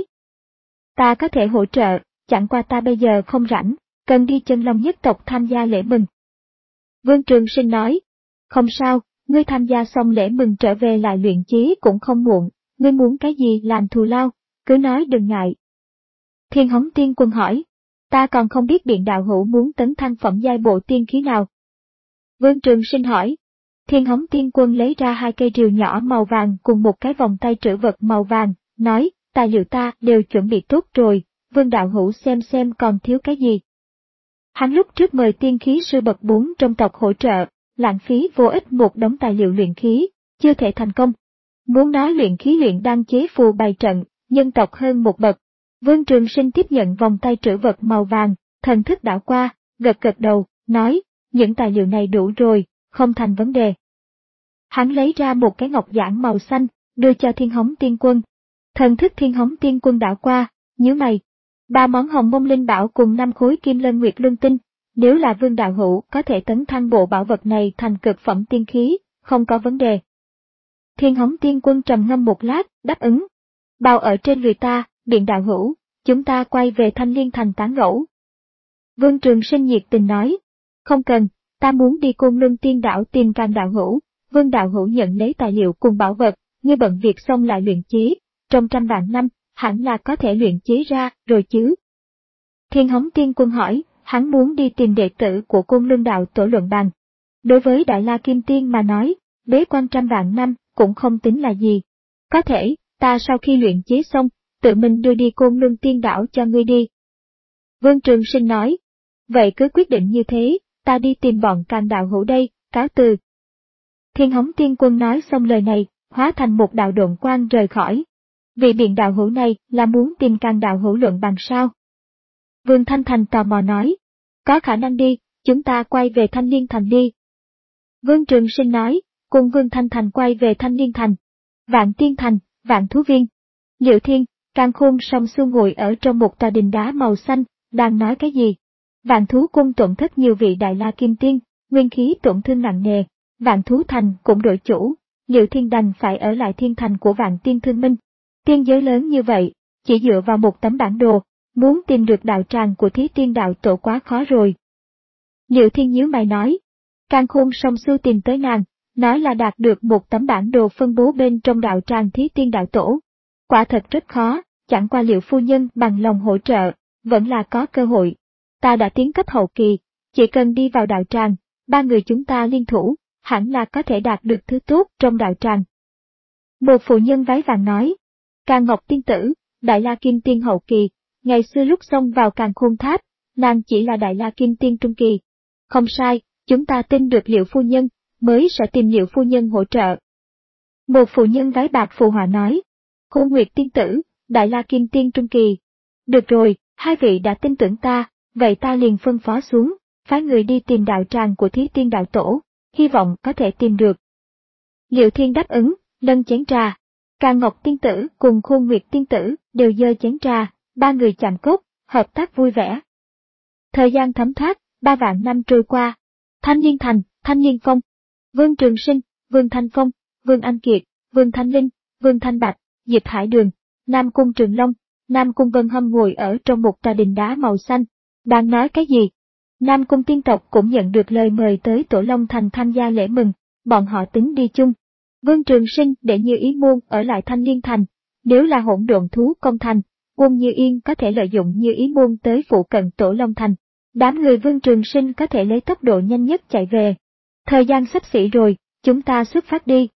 Ta có thể hỗ trợ, chẳng qua ta bây giờ không rảnh, cần đi Chân Long nhất tộc tham gia lễ mừng. Vương Trường Sinh nói, không sao, ngươi tham gia xong lễ mừng trở về lại luyện chí cũng không muộn, ngươi muốn cái gì làm thù lao, cứ nói đừng ngại. Thiên Hống Tiên Quân hỏi, ta còn không biết Biện đạo hữu muốn tấn thăng phẩm giai bộ tiên khí nào. Vương Trường Sinh hỏi, Thiên Hống Tiên Quân lấy ra hai cây rìu nhỏ màu vàng cùng một cái vòng tay trữ vật màu vàng, nói, tài liệu ta đều chuẩn bị tốt rồi, Vương đạo hữu xem xem còn thiếu cái gì. Hắn lúc trước mời tiên khí sư bậc bốn trong tộc hỗ trợ, lãng phí vô ích một đống tài liệu luyện khí, chưa thể thành công. Muốn nói luyện khí luyện đan chế phù bày trận, nhân tộc hơn một bậc. Vương Trường Sinh tiếp nhận vòng tay trữ vật màu vàng, thần thức đảo qua, gật gật đầu, nói, những tài liệu này đủ rồi, không thành vấn đề. Hắn lấy ra một cái ngọc giản màu xanh, đưa cho Thiên Hống Tiên Quân. Thần thức Thiên Hống Tiên Quân đảo qua, nhíu mày. Ba món hồng mông linh bảo cùng năm khối kim lân nguyệt luân tinh, nếu là Vương đạo hữu có thể tấn thăng bộ bảo vật này thành cực phẩm tiên khí, không có vấn đề. Thiên Hống Tiên Quân trầm ngâm một lát, đáp ứng. Bao ở trên người ta, Biện đạo hữu, chúng ta quay về Thanh Liên Thành tán gẫu. Vương Trường Sinh nhiệt tình nói, không cần, ta muốn đi Côn Luân Tiên Đảo tìm Càn đạo hữu, Vương đạo hữu nhận lấy tài liệu cùng bảo vật, ngươi bận việc xong lại luyện chế, trong trăm vạn năm, hẳn là có thể luyện chế ra rồi chứ. Thiên Hống Tiên Quân hỏi, hắn muốn đi tìm đệ tử của Côn Luân đạo tổ luận bàn. Đối với Đại La Kim Tiên mà nói, bế quan trăm vạn năm cũng không tính là gì. Có thể, ta sau khi luyện chế xong, tự mình đưa đi Côn Luân Tiên Đảo cho ngươi đi. Vương Trường Sinh nói, vậy cứ quyết định như thế, ta đi tìm bọn Càn đạo hữu đây, cáo từ. Thiên Hống Tiên Quân nói xong lời này, hóa thành một đạo độn quang rời khỏi. Vị Biện đạo hữu này là muốn tìm Càn đạo hữu luận bàn sao? Vương Thanh Thành tò mò nói, có khả năng đi, chúng ta quay về Thanh Liên Thành đi. Vương Trường Sinh nói, cùng Vương Thanh Thành quay về Thanh Liên Thành. Vạn Tiên Thành, Vạn Thú Viên. Liệu Thiên, Càn Khôn song xu ngồi ở trong một tòa đình đá màu xanh, đang nói cái gì? Vạn Thú Cung tổn thất nhiều vị Đại La Kim Tiên, nguyên khí tổn thương nặng nề, Vạn Thú Thành cũng đổi chủ, Liệu Thiên đành phải ở lại Thiên Thành của Vạn Tiên Thương Minh. Tiên giới lớn như vậy, chỉ dựa vào một tấm bản đồ, muốn tìm được đạo tràng của Thí Tiên đạo tổ quá khó rồi. Liệu Thiên nhíu mày nói, Càn Khôn song xu tìm tới nàng, nói là đạt được một tấm bản đồ phân bố bên trong đạo tràng Thí Tiên đạo tổ. Quả thật rất khó, chẳng qua Liệu phu nhân bằng lòng hỗ trợ, vẫn là có cơ hội. Ta đã tiến cấp hậu kỳ, chỉ cần đi vào đạo tràng, ba người chúng ta liên thủ, hẳn là có thể đạt được thứ tốt trong đạo tràng. Một phụ nhân váy vàng nói, Càn Ngọc Tiên Tử, Đại La Kim Tiên hậu kỳ, ngày xưa lúc xông vào Càn Khôn Tháp, nàng chỉ là Đại La Kim Tiên trung kỳ. Không sai, chúng ta tin được Liệu phu nhân, mới sẽ tìm Liệu phu nhân hỗ trợ. Một phụ nhân váy bạc phụ họa nói, Khôn Nguyệt Tiên Tử, Đại La Kim Tiên trung kỳ. Được rồi, hai vị đã tin tưởng ta, vậy ta liền phân phó xuống, phái người đi tìm đạo tràng của Thí Tiên đạo tổ, hy vọng có thể tìm được. Liệu Thiên đáp ứng, nâng chén trà. Càn Ngọc Tiên Tử cùng Khôn Nguyệt Tiên Tử đều giơ chén trà, ba người chạm cốt, hợp tác vui vẻ. Thời gian thấm thoát, ba vạn năm trôi qua. Thanh Liên Thành, Thanh Liên Phong, Vương Trường Sinh, Vương Thanh Phong, Vương Anh Kiệt, Vương Thanh Linh, Vương Thanh Bạch, Diệp Hải Đường, Nam Cung Trường Long, Nam Cung Vân Hâm ngồi ở trong một tòa đình đá màu xanh. Đang nói cái gì? Nam Cung tiên tộc cũng nhận được lời mời tới Tổ Long Thành tham gia lễ mừng, bọn họ tính đi chung. Vương Trường Sinh để Như Ý Môn ở lại Thanh Liên Thành, nếu là hỗn độn thú công thành, quân Như Yên có thể lợi dụng Như Ý Môn tới phụ cận Tổ Long Thành. Đám người Vương Trường Sinh có thể lấy tốc độ nhanh nhất chạy về. Thời gian sắp xỉ rồi, chúng ta xuất phát đi.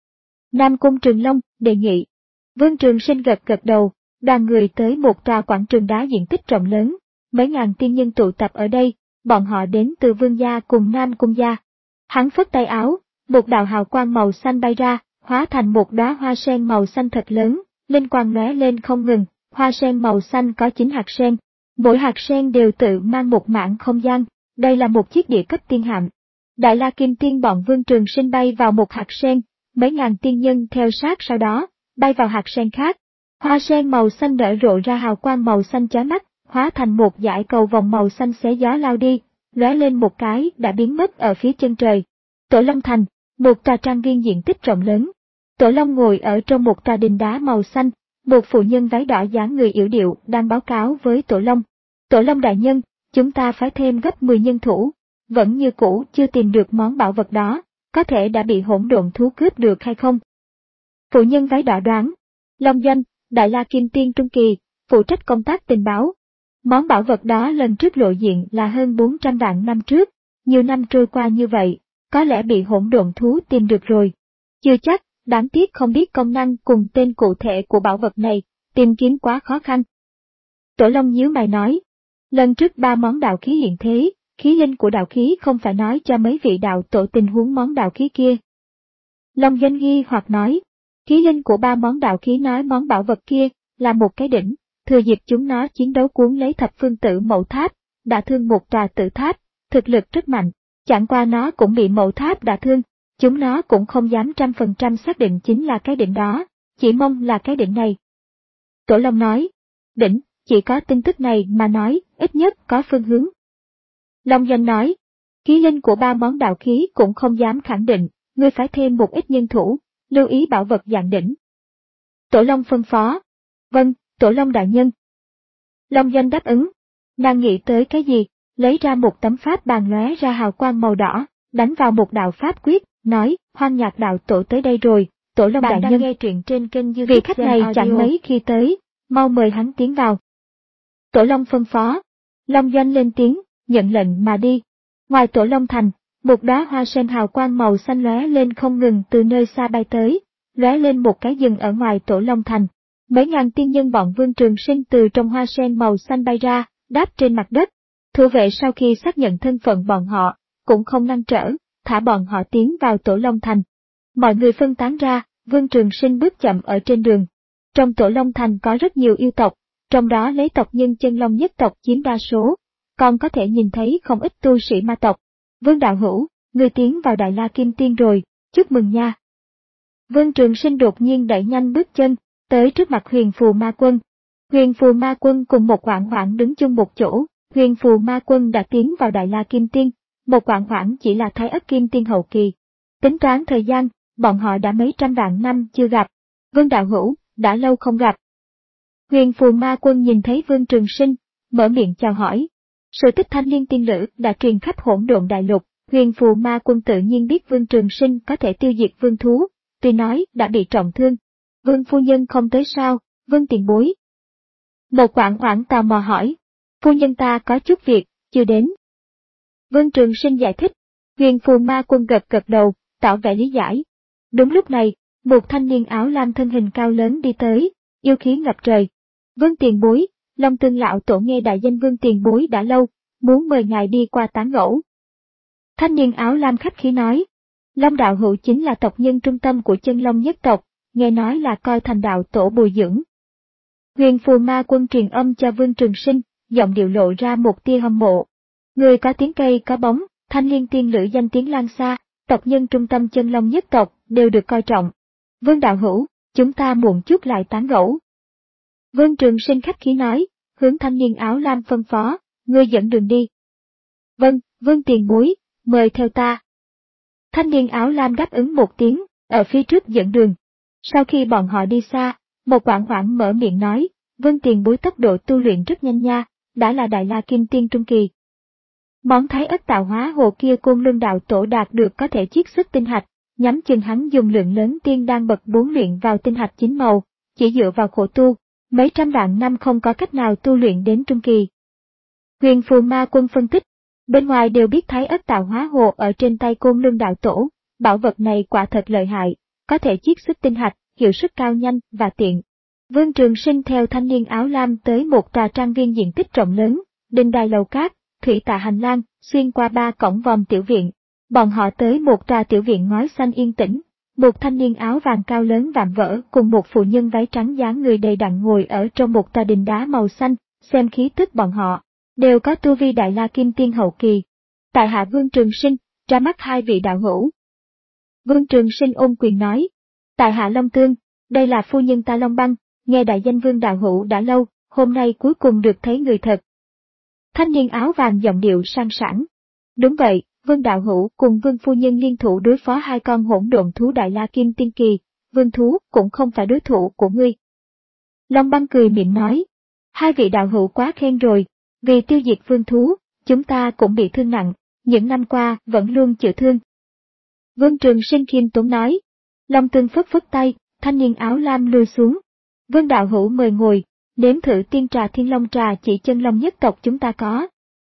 Nam Cung Trường Long đề nghị. Vương Trường Sinh gật gật đầu, đoàn người tới một tòa quảng trường đá diện tích rộng lớn, mấy ngàn tiên nhân tụ tập ở đây, bọn họ đến từ Vương gia cùng Nam Cung gia. Hắn phất tay áo, một đạo hào quang màu xanh bay ra, hóa thành một đóa hoa sen màu xanh thật lớn, linh quang lóe lên không ngừng, hoa sen màu xanh có chín hạt sen, mỗi hạt sen đều tự mang một mảng không gian, đây là một chiếc địa cấp tiên hạm. Đại La Kim Tiên bọn Vương Trường Sinh bay vào một hạt sen, mấy ngàn tiên nhân theo sát sau đó, bay vào hạt sen khác. Hoa sen màu xanh nở rộ ra hào quang màu xanh chói mắt, hóa thành một dải cầu vòng màu xanh xé gió lao đi, lóe lên một cái đã biến mất ở phía chân trời. Tổ Long Thành, một tòa trang viên diện tích rộng lớn. Tổ Long ngồi ở trong một tòa đình đá màu xanh, một phụ nhân váy đỏ dáng người yểu điệu đang báo cáo với Tổ Long. Tổ Long đại nhân, chúng ta phải thêm gấp mười nhân thủ. vẫn như cũ chưa tìm được món bảo vật đó, có thể đã bị hỗn độn thú cướp được hay không? Phụ nhân váy đỏ đoán, Long Doanh, Đại La Kim Tiên Trung Kỳ, phụ trách công tác tình báo. Món bảo vật đó lần trước lộ diện là hơn bốn trăm vạn năm trước, nhiều năm trôi qua như vậy, có lẽ bị hỗn độn thú tìm được rồi. Chưa chắc, đáng tiếc không biết công năng cùng tên cụ thể của bảo vật này, tìm kiếm quá khó khăn. Tổ Long nhíu mày nói, lần trước ba món đạo khí hiện thế, khí linh của đạo khí không phải nói cho mấy vị đạo tổ tình huống món đạo khí kia. Long Doanh nghi hoặc nói, khí linh của ba món đạo khí nói món bảo vật kia là một cái đỉnh, thừa dịp chúng nó chiến đấu cuốn lấy thập phương tử mậu tháp, đã thương một tòa tử tháp, thực lực rất mạnh, chẳng qua nó cũng bị mậu tháp đả thương, chúng nó cũng không dám trăm phần trăm xác định chính là cái đỉnh đó, chỉ mong là cái đỉnh này. Tổ Long nói, đỉnh, chỉ có tin tức này mà nói, ít nhất có phương hướng. Long Doanh nói, khí linh của ba món đạo khí cũng không dám khẳng định, ngươi phải thêm một ít nhân thủ, lưu ý bảo vật dạng đỉnh. Tổ Long phân phó, vâng, Tổ Long đại nhân. Long Doanh đáp ứng, nàng nghĩ tới cái gì, lấy ra một tấm pháp bàn lóe ra hào quang màu đỏ, đánh vào một đạo pháp quyết, nói, Hoang Nhạc đạo tổ tới đây rồi, Tổ Long đại nhân nghe truyện trên kênh YouTube. Vị khách này chẳng mấy khi tới, mau mời hắn tiến vào. Tổ Long phân phó, Long Doanh lên tiếng, nhận lệnh mà đi. Ngoài Tổ Long thành, một đóa hoa sen hào quang màu xanh lóe lên không ngừng từ nơi xa bay tới, lóe lên một cái dừng ở ngoài Tổ Long thành. Mấy ngàn tiên nhân bọn Vương Trường Sinh từ trong hoa sen màu xanh bay ra, đáp trên mặt đất. Thủ vệ sau khi xác nhận thân phận bọn họ, cũng không ngăn trở, thả bọn họ tiến vào Tổ Long thành. Mọi người phân tán ra, Vương Trường Sinh bước chậm ở trên đường. Trong Tổ Long thành có rất nhiều yêu tộc, trong đó lấy tộc nhân chân long nhất tộc chiếm đa số, còn có thể nhìn thấy không ít tu sĩ ma tộc. Vương đạo hữu, ngươi tiến vào Đại La Kim Tiên rồi, chúc mừng nha. Vương Trường Sinh đột nhiên đẩy nhanh bước chân, tới trước mặt Huyền Phù Ma Quân. Huyền Phù Ma Quân cùng một Hoảng Hoảng đứng chung một chỗ, Huyền Phù Ma Quân đã tiến vào Đại La Kim Tiên, một Hoảng Hoảng chỉ là Thái Ất Kim Tiên hậu kỳ. Tính toán thời gian, bọn họ đã mấy trăm vạn năm chưa gặp. Vương đạo hữu, đã lâu không gặp. Huyền Phù Ma Quân nhìn thấy Vương Trường Sinh, mở miệng chào hỏi. Sự tích thanh liên tiên lữ đã truyền khắp hỗn độn đại lục, Huyền Phù Ma Quân tự nhiên biết Vương Trường Sinh có thể tiêu diệt vương thú, tuy nói đã bị trọng thương. Vương phu nhân không tới sao, Vương tiền bối. Một Hoảng Hoảng tò mò hỏi, phu nhân ta có chút việc, chưa đến. Vương Trường Sinh giải thích, Huyền Phù Ma Quân gật gật đầu, tỏ vẻ lý giải. Đúng lúc này, một thanh niên áo lam thân hình cao lớn đi tới, yêu khí ngập trời. Vương tiền bối, Long Tương lão tổ nghe đại danh Vương tiền bối đã lâu, muốn mời ngài đi qua tán gẫu. Thanh niên áo lam khách khí nói, Long đạo hữu chính là tộc nhân trung tâm của chân long nhất tộc, nghe nói là coi thành đạo tổ bồi dưỡng. Huyền Phù Ma Quân truyền âm cho Vương Trường Sinh, giọng điệu lộ ra một tia hâm mộ. Người có tiếng cây có bóng, thanh liên tiên lữ danh tiếng lan xa, tộc nhân trung tâm chân long nhất tộc đều được coi trọng. Vương đạo hữu, chúng ta muộn chút lại tán gẫu. Vương Trường Sinh khách khí nói, hướng thanh niên áo lam phân phó, ngươi dẫn đường đi. Vâng, Vương tiền bối, mời theo ta. Thanh niên áo lam đáp ứng một tiếng, ở phía trước dẫn đường. Sau khi bọn họ đi xa, một Hoảng Hoảng mở miệng nói, Vương tiền bối tốc độ tu luyện rất nhanh nha, đã là Đại La Kim Tiên Trung Kỳ. Món Thái Ất tạo hóa hồ kia Côn Luân đạo tổ đạt được có thể chiết xuất tinh hạch, nhắm chừng hắn dùng lượng lớn tiên đan bậc bốn luyện vào tinh hạch chín màu, chỉ dựa vào khổ tu, mấy trăm vạn năm không có cách nào tu luyện đến Trung Kỳ. Huyền Phù Ma Quân phân tích, bên ngoài đều biết Thái Ất tạo hóa hồ ở trên tay Côn Luân đạo tổ, bảo vật này quả thật lợi hại, có thể chiết xuất tinh hạch, hiệu suất cao nhanh và tiện. Vương Trường Sinh theo thanh niên áo lam tới một tòa trang viên diện tích rộng lớn, đình đài lầu cát, thủy tạ hành lang, xuyên qua ba cổng vòm tiểu viện. Bọn họ tới một tòa tiểu viện ngói xanh yên tĩnh, một thanh niên áo vàng cao lớn vạm vỡ cùng một phụ nhân váy trắng dáng người đầy đặn ngồi ở trong một tòa đình đá màu xanh, xem khí tức bọn họ, đều có tu vi Đại La Kim Tiên hậu kỳ. Tại hạ Vương Trường Sinh, ra mắt hai vị đạo hữu. Vương Trường Sinh ôm quyền nói, tại hạ Long Tương, đây là phu nhân ta Long Băng, nghe đại danh Vương đạo hữu đã lâu, hôm nay cuối cùng được thấy người thật. Thanh niên áo vàng giọng điệu sang sảng. Đúng vậy, Vương đạo hữu cùng Vương phu nhân liên thủ đối phó hai con hỗn độn thú Đại La Kim Tiên kỳ, Vương thú cũng không phải đối thủ của ngươi. Long Băng cười mỉm nói, hai vị đạo hữu quá khen rồi, vì tiêu diệt Vương thú, chúng ta cũng bị thương nặng, những năm qua vẫn luôn chịu thương. Vương Trường Sinh khiêm tốn nói. Long Tương phất phất tay, thanh niên áo lam lui xuống. Vương đạo hữu mời ngồi, nếm thử tiên trà Thiên Long trà chỉ chân long nhất tộc chúng ta có.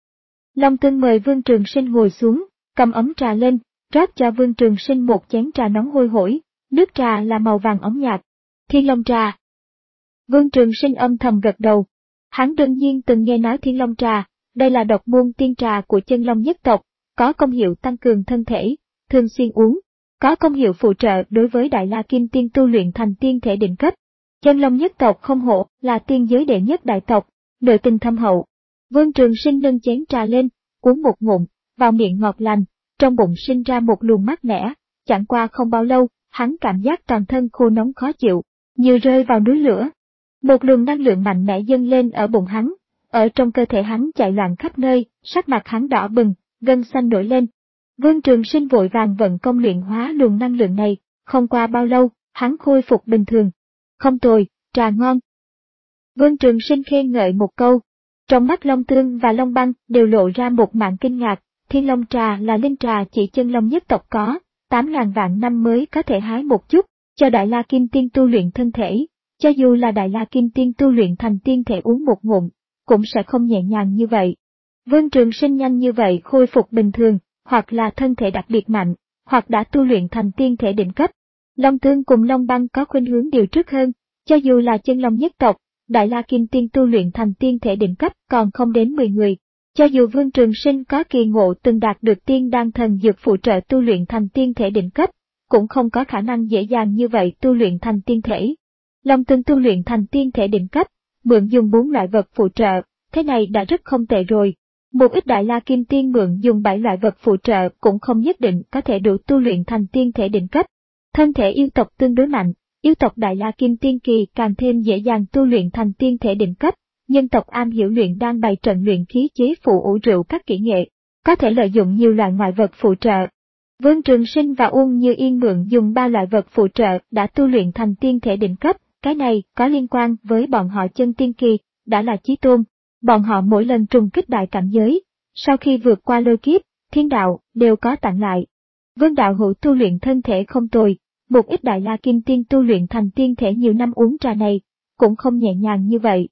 Long Tương mời Vương Trường Sinh ngồi xuống, cầm ấm trà lên, rót cho Vương Trường Sinh một chén trà nóng hôi hổi, nước trà là màu vàng óng nhạt. Thiên Long trà. Vương Trường Sinh âm thầm gật đầu. Hắn đương nhiên từng nghe nói Thiên Long trà, đây là độc môn tiên trà của chân long nhất tộc, có công hiệu tăng cường thân thể, thường xuyên uống, có công hiệu phụ trợ đối với Đại La Kim Tiên tu luyện thành tiên thể đỉnh cấp. Chân long nhất tộc không hổ là tiên giới đệ nhất đại tộc, nội tình thâm hậu. Vương Trường Sinh nâng chén trà lên, uống một ngụm, vào miệng ngọt lành, trong bụng sinh ra một luồng mát mẻ, chẳng qua không bao lâu, hắn cảm giác toàn thân khô nóng khó chịu, như rơi vào núi lửa. Một luồng năng lượng mạnh mẽ dâng lên ở bụng hắn, ở trong cơ thể hắn chạy loạn khắp nơi, sắc mặt hắn đỏ bừng, gân xanh nổi lên. Vương Trường Sinh vội vàng vận công luyện hóa luồng năng lượng này, không qua bao lâu, hắn khôi phục bình thường. Không tồi, trà ngon. Vương Trường Sinh khen ngợi một câu. Trong mắt Long Tương và Long Băng đều lộ ra một mảng kinh ngạc, Thiên Long trà là linh trà chỉ chân long nhất tộc có, tám ngàn vạn năm mới có thể hái một chút, cho Đại La Kim Tiên tu luyện thân thể, cho dù là Đại La Kim Tiên tu luyện thành tiên thể uống một ngụm, cũng sẽ không nhẹ nhàng như vậy. Vương Trường Sinh nhanh như vậy khôi phục bình thường, hoặc là thân thể đặc biệt mạnh, hoặc đã tu luyện thành tiên thể đỉnh cấp. Long Tương cùng Long Băng có khuynh hướng điều trước hơn, cho dù là chân long nhất tộc, Đại La Kim Tiên tu luyện thành tiên thể đỉnh cấp còn không đến mười người. Cho dù Vương Trường Sinh có kỳ ngộ từng đạt được tiên đan thần dược phụ trợ tu luyện thành tiên thể đỉnh cấp, cũng không có khả năng dễ dàng như vậy tu luyện thành tiên thể. Long Tương tu luyện thành tiên thể đỉnh cấp, mượn dùng bốn loại vật phụ trợ, thế này đã rất không tệ rồi. Một ít Đại La Kim Tiên mượn dùng bảy loại vật phụ trợ cũng không nhất định có thể đủ tu luyện thành tiên thể đỉnh cấp. Thân thể yêu tộc tương đối mạnh, yêu tộc Đại La Kim Tiên kỳ càng thêm dễ dàng tu luyện thành tiên thể đỉnh cấp. Nhân tộc am hiểu luyện đan bày trận luyện khí chế phụ ủ rượu các kỹ nghệ, có thể lợi dụng nhiều loại ngoại vật phụ trợ. Vương Trường Sinh và Uông Như Yên mượn dùng ba loại vật phụ trợ đã tu luyện thành tiên thể đỉnh cấp, cái này có liên quan với bọn họ chân tiên kỳ, đã là chí tôn. Bọn họ mỗi lần trùng kích đại cảnh giới, sau khi vượt qua lôi kiếp, thiên đạo đều có tặng lại. Vương đạo hữu tu luyện thân thể không tồi, một ít Đại La Kim Tiên tu luyện thành tiên thể nhiều năm uống trà này, cũng không nhẹ nhàng như vậy.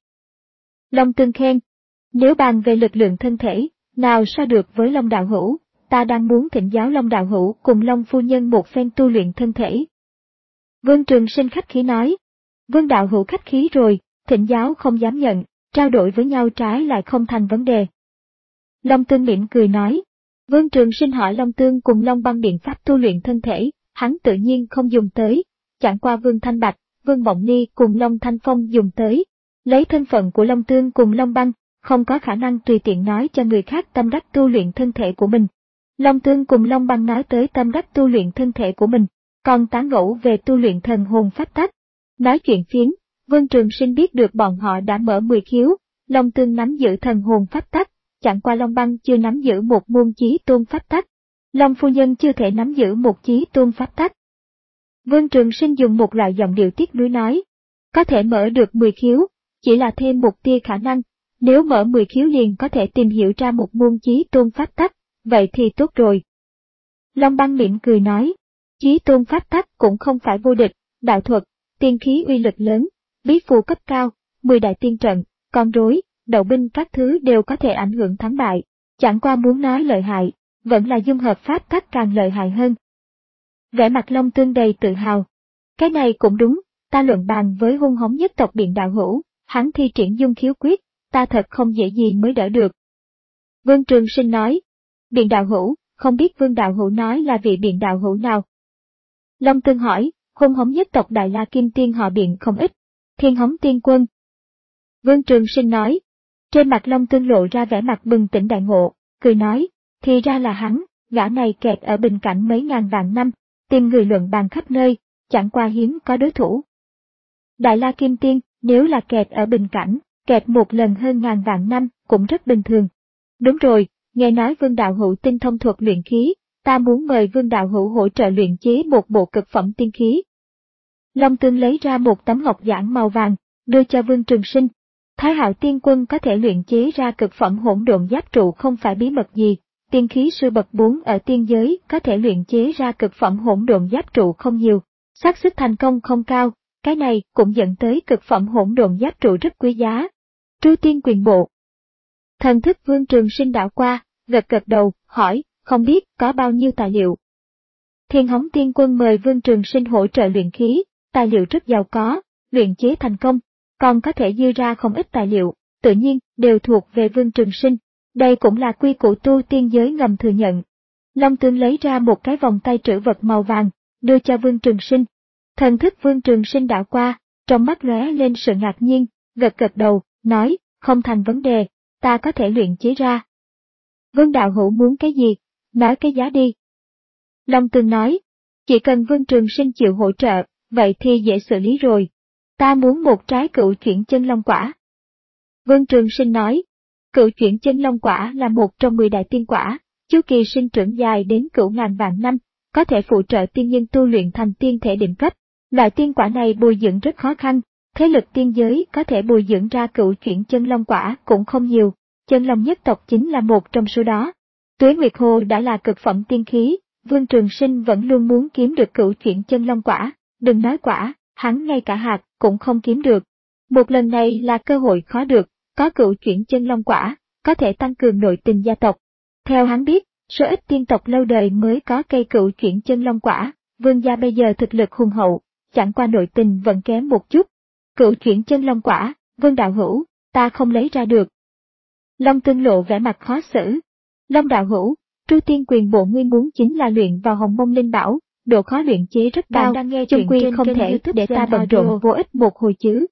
Long Tương khen, nếu bàn về lực lượng thân thể, nào so được với Long đạo hữu, ta đang muốn thỉnh giáo Long đạo hữu cùng Long phu nhân một phen tu luyện thân thể. Vương Trường Sinh khách khí nói, Vương đạo hữu khách khí rồi, thỉnh giáo không dám nhận, trao đổi với nhau trái lại không thành vấn đề. Long Tương mỉm cười nói, Vương Trường Sinh hỏi Long Tương cùng Long Băng biện pháp tu luyện thân thể, hắn tự nhiên không dùng tới, chẳng qua Vương Thanh Bạch, Vương Mộng Ly cùng Long Thanh Phong dùng tới. Lấy thân phận của Long Tương cùng Long Băng, không có khả năng tùy tiện nói cho người khác tâm đắc tu luyện thân thể của mình. Long Tương cùng Long Băng nói tới tâm đắc tu luyện thân thể của mình, còn tán gẫu về tu luyện thần hồn pháp tắc. Nói chuyện phiếm, Vương Trường Sinh biết được bọn họ đã mở mười khiếu, Long Tương nắm giữ thần hồn pháp tắc, chẳng qua Long Băng chưa nắm giữ một môn chí tôn pháp tắc. Long phu nhân chưa thể nắm giữ một chí tôn pháp tắc. Vương Trường Sinh dùng một loại giọng điệu tiếc nuối nói, có thể mở được mười khiếu, chỉ là thêm một tia khả năng, nếu mở mười khiếu liền có thể tìm hiểu ra một môn chí tôn pháp tắc, vậy thì tốt rồi. Long Băng mỉm cười nói, chí tôn pháp tắc cũng không phải vô địch, đạo thuật, tiên khí uy lực lớn, bí phù cấp cao, mười đại tiên trận, con rối, đậu binh các thứ đều có thể ảnh hưởng thắng bại, chẳng qua muốn nói lợi hại, vẫn là dung hợp pháp tắc càng lợi hại hơn. Vẻ mặt Long Tương đầy tự hào. Cái này cũng đúng, ta luận bàn với hung hống nhất tộc Biện đạo hữu, hắn thi triển dung khiếu quyết, ta thật không dễ gì mới đỡ được. Vương Trường Sinh nói, Biện đạo hữu, không biết Vương đạo hữu nói là vị Biện đạo hữu nào? Long Tương hỏi, hung hống nhất tộc Đại La Kim Tiên họ Biện không ít, Thiên Hống Tiên Quân. Vương Trường Sinh nói, trên mặt Long Tương lộ ra vẻ mặt bừng tỉnh đại ngộ, cười nói, thì ra là hắn, gã này kẹt ở bình cảnh mấy ngàn vạn năm, tìm người luận bàn khắp nơi, chẳng qua hiếm có đối thủ. Đại La Kim Tiên, nếu là kẹt ở bình cảnh, kẹt một lần hơn ngàn vạn năm, cũng rất bình thường. Đúng rồi, nghe nói Vương đạo hữu tinh thông thuật luyện khí, ta muốn mời Vương đạo hữu hỗ trợ luyện chế một bộ cực phẩm tiên khí. Long Tương lấy ra một tấm ngọc giản màu vàng, đưa cho Vương Trường Sinh. Thái Hạo Tiên Quân có thể luyện chế ra cực phẩm hỗn độn giáp trụ không phải bí mật gì, tiên khí sư bậc bốn ở tiên giới có thể luyện chế ra cực phẩm hỗn độn giáp trụ không nhiều, xác suất thành công không cao, cái này cũng dẫn tới cực phẩm hỗn độn giáp trụ rất quý giá. Tru Tiên Quyền Bộ. Thần thức Vương Trường Sinh đảo qua, gật gật đầu, hỏi, không biết có bao nhiêu tài liệu. Thiên Hống Tiên Quân mời Vương Trường Sinh hỗ trợ luyện khí, tài liệu rất giàu có, luyện chế thành công, còn có thể dư ra không ít tài liệu, tự nhiên đều thuộc về Vương Trường Sinh. Đây cũng là quy củ tu tiên giới ngầm thừa nhận. Long Tương lấy ra một cái vòng tay trữ vật màu vàng, đưa cho Vương Trường Sinh. Thần thức Vương Trường Sinh đảo qua, trong mắt lóe lên sự ngạc nhiên, gật gật đầu, nói, không thành vấn đề, ta có thể luyện chế ra. Vương đạo hữu muốn cái gì? Nói cái giá đi. Long Tương nói, chỉ cần Vương Trường Sinh chịu hỗ trợ, vậy thì dễ xử lý rồi. Ta muốn một trái cựu chuyển chân long quả. Vương Trường Sinh nói, cựu chuyển chân long quả là một trong mười đại tiên quả, chu kỳ sinh trưởng dài đến cửu ngàn vạn năm, có thể phụ trợ tiên nhân tu luyện thành tiên thể đỉnh cấp. Loại tiên quả này bồi dưỡng rất khó khăn, thế lực tiên giới có thể bồi dưỡng ra cựu chuyển chân long quả cũng không nhiều, chân long nhất tộc chính là một trong số đó. Tuế Nguyệt Hồ đã là cực phẩm tiên khí, Vương Trường Sinh vẫn luôn muốn kiếm được cựu chuyển chân long quả, đừng nói quả, hắn ngay cả hạt cũng không kiếm được. Một lần này là cơ hội khó được, có cựu chuyển chân long quả, có thể tăng cường nội tình gia tộc. Theo hắn biết, số ít tiên tộc lâu đời mới có cây cựu chuyển chân long quả, Vương gia bây giờ thực lực hùng hậu, chẳng qua nội tình vẫn kém một chút. Cựu chuyển chân long quả, Vương đạo hữu, ta không lấy ra được. Long Tương lộ vẻ mặt khó xử. Long đạo hữu, Tru Tiên Quyền Bộ ngươi muốn chính là luyện vào Hồng Mông Linh Bảo, độ khó luyện chế rất cao, chung quy không thể để ta bận rộn vô ích một hồi chứ.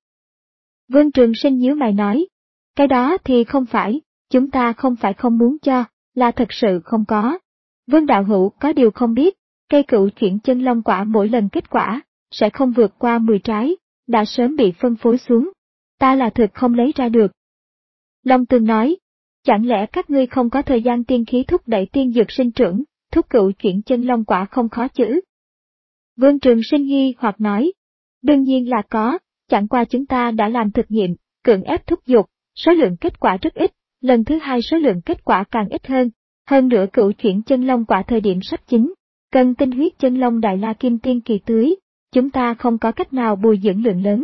Vương Trường Sinh nhíu mày nói, cái đó thì không phải, chúng ta không phải không muốn cho, là thật sự không có. Vương đạo hữu có điều không biết, cây cựu chuyển chân long quả mỗi lần kết quả, sẽ không vượt qua mười trái, đã sớm bị phân phối xuống. Ta là thực không lấy ra được. Long Tương nói, chẳng lẽ các ngươi không có thời gian tiên khí thúc đẩy tiên dược sinh trưởng, thúc cựu chuyển chân long quả không khó chứ? Vương Trường Sinh nghi hoặc nói, đương nhiên là có, chẳng qua chúng ta đã làm thực nghiệm, cưỡng ép thúc giục, số lượng kết quả rất ít, lần thứ hai số lượng kết quả càng ít hơn, hơn nữa cựu chuyển chân long quả thời điểm sắp chín, cần tinh huyết chân long đại la kim tiên kỳ tưới, chúng ta không có cách nào bồi dưỡng lượng lớn.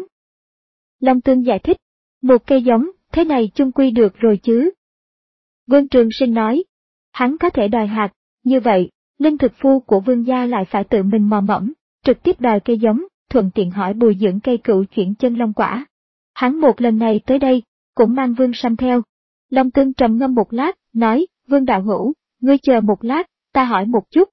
Long Tương giải thích, một cây giống, thế này chung quy được rồi chứ. Vương Trường Sinh nói, hắn có thể đòi hạt, như vậy, linh thực phu của vương gia lại phải tự mình mò mẫm, trực tiếp đòi cây giống, thuận tiện hỏi bồi dưỡng cây cựu chuyển chân long quả. Hắn một lần này tới đây, cũng mang Vương Sâm theo. Long Tương trầm ngâm một lát, nói, Vương đạo hữu, ngươi chờ một lát, ta hỏi một chút.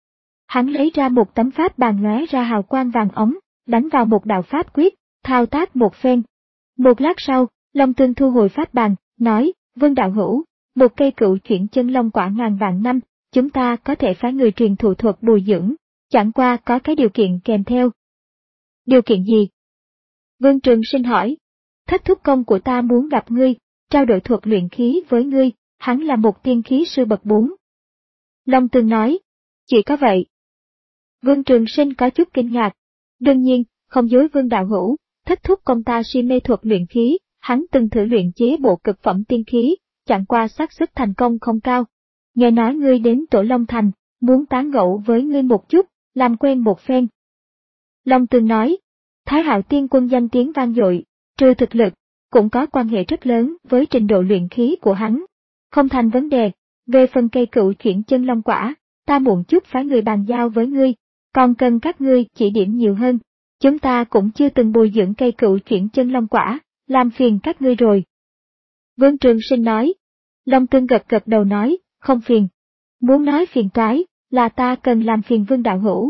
Hắn lấy ra một tấm pháp bàn lóe ra hào quang vàng ống, đánh vào một đạo pháp quyết, thao tác một phen. Một lát sau, Long Tương thu hồi pháp bàn, nói, Vương đạo hữu, một cây cựu chuyển chân long quả ngàn vạn năm, chúng ta có thể phái người truyền thụ thuật bồi dưỡng, chẳng qua có cái điều kiện kèm theo. Điều kiện gì? Vương Trường Sinh hỏi. Thất thúc công của ta muốn gặp ngươi, trao đổi thuật luyện khí với ngươi, hắn là một tiên khí sư bậc bốn. Long Tương nói, chỉ có vậy. Vương Trường Sinh có chút kinh ngạc. Đương nhiên, không dối Vương đạo hữu, thất thúc công ta si mê thuật luyện khí, hắn từng thử luyện chế bộ cực phẩm tiên khí, chẳng qua xác suất thành công không cao. Nghe nói ngươi đến Tổ Long Thành, muốn tán gẫu với ngươi một chút, làm quen một phen. Long Tương nói, Thái Hạo Tiên Quân danh tiếng vang dội, trừ thực lực, cũng có quan hệ rất lớn với trình độ luyện khí của hắn. Không thành vấn đề, về phần cây cựu chuyển chân long quả, ta muộn chút phái người bàn giao với ngươi, còn cần các ngươi chỉ điểm nhiều hơn. Chúng ta cũng chưa từng bồi dưỡng cây cựu chuyển chân long quả, làm phiền các ngươi rồi. Vương Trường Sinh nói. Long Tương gật gật đầu nói, không phiền. Muốn nói phiền toái, là ta cần làm phiền Vương đạo hữu.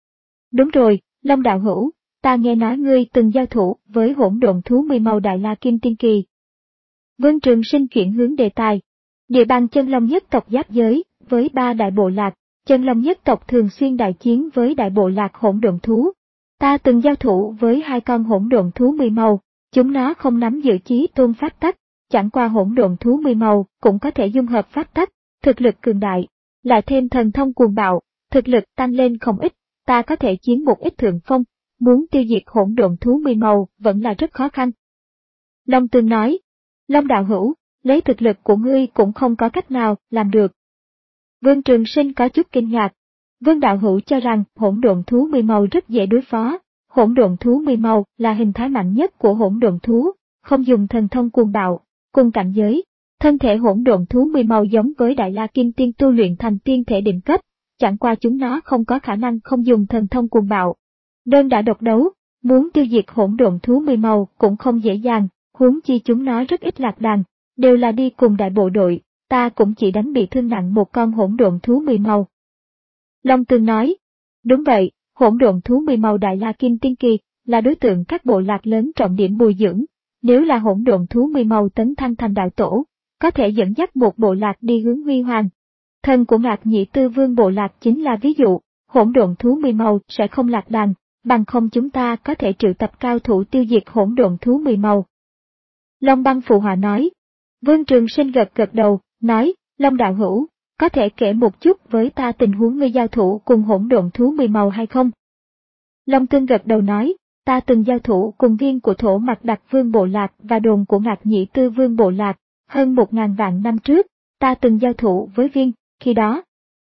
Đúng rồi, Long đạo hữu, ta nghe nói ngươi từng giao thủ với hỗn độn thú mười màu đại la kim tiên kỳ. Vương Trường Sinh chuyển hướng đề tài. Địa bàn chân long nhất tộc giáp giới, với ba đại bộ lạc, chân long nhất tộc thường xuyên đại chiến với đại bộ lạc hỗn độn thú. Ta từng giao thủ với hai con hỗn độn thú mười màu, chúng nó không nắm giữ chí tôn pháp tắc, chẳng qua hỗn độn thú mười màu cũng có thể dung hợp pháp tắc, thực lực cường đại, lại thêm thần thông cuồng bạo, thực lực tăng lên không ít, ta có thể chiến một ít thượng phong, muốn tiêu diệt hỗn độn thú mười màu vẫn là rất khó khăn. Long Tương nói, Long đạo hữu, lấy thực lực của ngươi cũng không có cách nào làm được. Vương Trường Sinh có chút kinh ngạc. Vương đạo hữu cho rằng hỗn độn thú mười màu rất dễ đối phó. Hỗn độn thú mười màu là hình thái mạnh nhất của hỗn độn thú, không dùng thần thông cuồng bạo, cùng cảnh giới. Thân thể hỗn độn thú mười màu giống với Đại La Kim Tiên tu luyện thành tiên thể đỉnh cấp, chẳng qua chúng nó không có khả năng không dùng thần thông cuồng bạo. Đơn đã độc đấu, muốn tiêu diệt hỗn độn thú mười màu cũng không dễ dàng, huống chi chúng nó rất ít lạc đàn, đều là đi cùng đại bộ đội, ta cũng chỉ đánh bị thương nặng một con hỗn độn thú mười màu. Long Tương nói, đúng vậy, hỗn độn thú mười màu Đại La Kim Tiên kỳ là đối tượng các bộ lạc lớn trọng điểm bồi dưỡng, nếu là hỗn độn thú mười màu tấn thăng thành đạo tổ, có thể dẫn dắt một bộ lạc đi hướng huy hoàng. Thần của Ngạc Nhĩ Tư Vương bộ lạc chính là ví dụ, hỗn độn thú mười màu sẽ không lạc đàn, bằng không chúng ta có thể triệu tập cao thủ tiêu diệt hỗn độn thú mười màu. Long Băng phụ họa nói. Vương Trường Sinh gật gật đầu, nói, Long đạo hữu, có thể kể một chút với ta tình huống ngươi giao thủ cùng hỗn độn thú mười màu hay không? Long Tương gật đầu nói, ta từng giao thủ cùng viên của thổ Mạc Đặc Vương bộ lạc và đồn của Ngạc Nhĩ Tư Vương bộ lạc, hơn một ngàn vạn năm trước, ta từng giao thủ với viên, khi đó.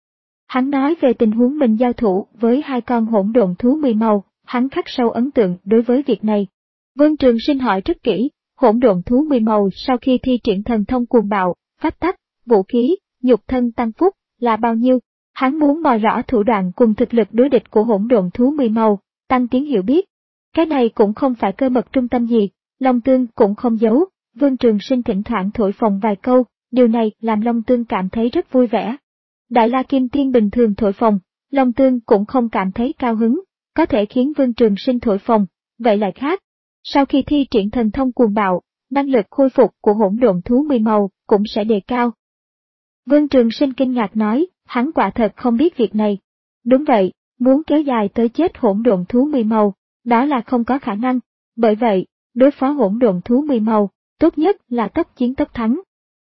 Hắn nói về tình huống mình giao thủ với hai con hỗn độn thú mười màu, hắn khắc sâu ấn tượng đối với việc này. Vương Trường Sinh hỏi rất kỹ, hỗn độn thú mười màu sau khi thi triển thần thông cuồng bạo, pháp tắc, vũ khí, nhục thân tăng phúc, là bao nhiêu? Hắn muốn mò rõ thủ đoạn cùng thực lực đối địch của hỗn độn thú mười màu, tăng tiến hiểu biết. Cái này cũng không phải cơ mật trung tâm gì, Long Tương cũng không giấu, Vương Trường Sinh thỉnh thoảng thổi phồng vài câu, điều này làm Long Tương cảm thấy rất vui vẻ. Đại La Kim Tiên bình thường thổi phồng, Long Tương cũng không cảm thấy cao hứng, có thể khiến Vương Trường Sinh thổi phồng, vậy lại khác. Sau khi thi triển thần thông cuồng bạo, năng lực khôi phục của hỗn độn thú mười màu cũng sẽ đề cao. Vương Trường Sinh kinh ngạc nói, hắn quả thật không biết việc này. Đúng vậy, muốn kéo dài tới chết hỗn độn thú mười màu, đó là không có khả năng, bởi vậy, đối phó hỗn độn thú mười màu, tốt nhất là tốc chiến tốc thắng.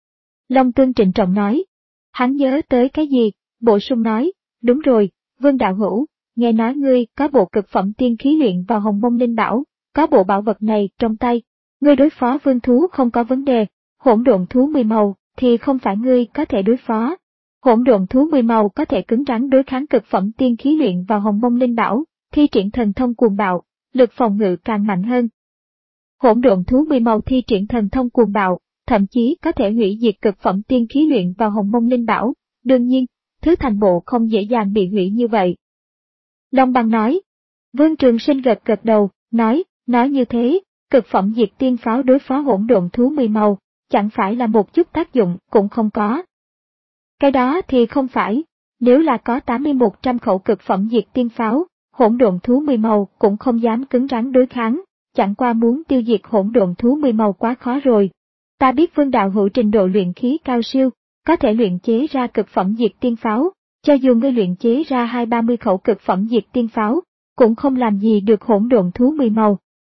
Long Tương trịnh trọng nói. Hắn nhớ tới cái gì, bổ sung nói, đúng rồi, Vương đạo hữu, nghe nói ngươi có bộ cực phẩm tiên khí luyện vào Hồng Mông Linh Bảo, có bộ bảo vật này trong tay, ngươi đối phó vương thú không có vấn đề, hỗn độn thú mười màu thì không phải ngươi có thể đối phó. Hỗn độn thú mười màu có thể cứng rắn đối kháng cực phẩm tiên khí luyện vào Hồng Mông Linh Bảo, thi triển thần thông cuồng bạo, lực phòng ngự càng mạnh hơn. Hỗn độn thú mười màu thi triển thần thông cuồng bạo, thậm chí có thể hủy diệt cực phẩm tiên khí luyện vào Hồng Mông Linh Bảo, đương nhiên, thứ thành bộ không dễ dàng bị hủy như vậy. Long Băng nói. Vương Trường Sinh gật gật đầu, nói, nói như thế, cực phẩm diệt tiên pháo đối phó hỗn độn thú mười màu, chẳng phải là một chút tác dụng cũng không có. Cái đó thì không phải, nếu là có tám mươi một trăm khẩu cực phẩm diệt tiên pháo, hỗn độn thú mười màu cũng không dám cứng rắn đối kháng, chẳng qua muốn tiêu diệt hỗn độn thú mười màu quá khó rồi. Ta biết Vương đạo hữu trình độ luyện khí cao siêu, có thể luyện chế ra cực phẩm diệt tiên pháo, cho dù ngươi luyện chế ra hai ba mươi khẩu cực phẩm diệt tiên pháo, cũng không làm gì được hỗn độn thú mười màu.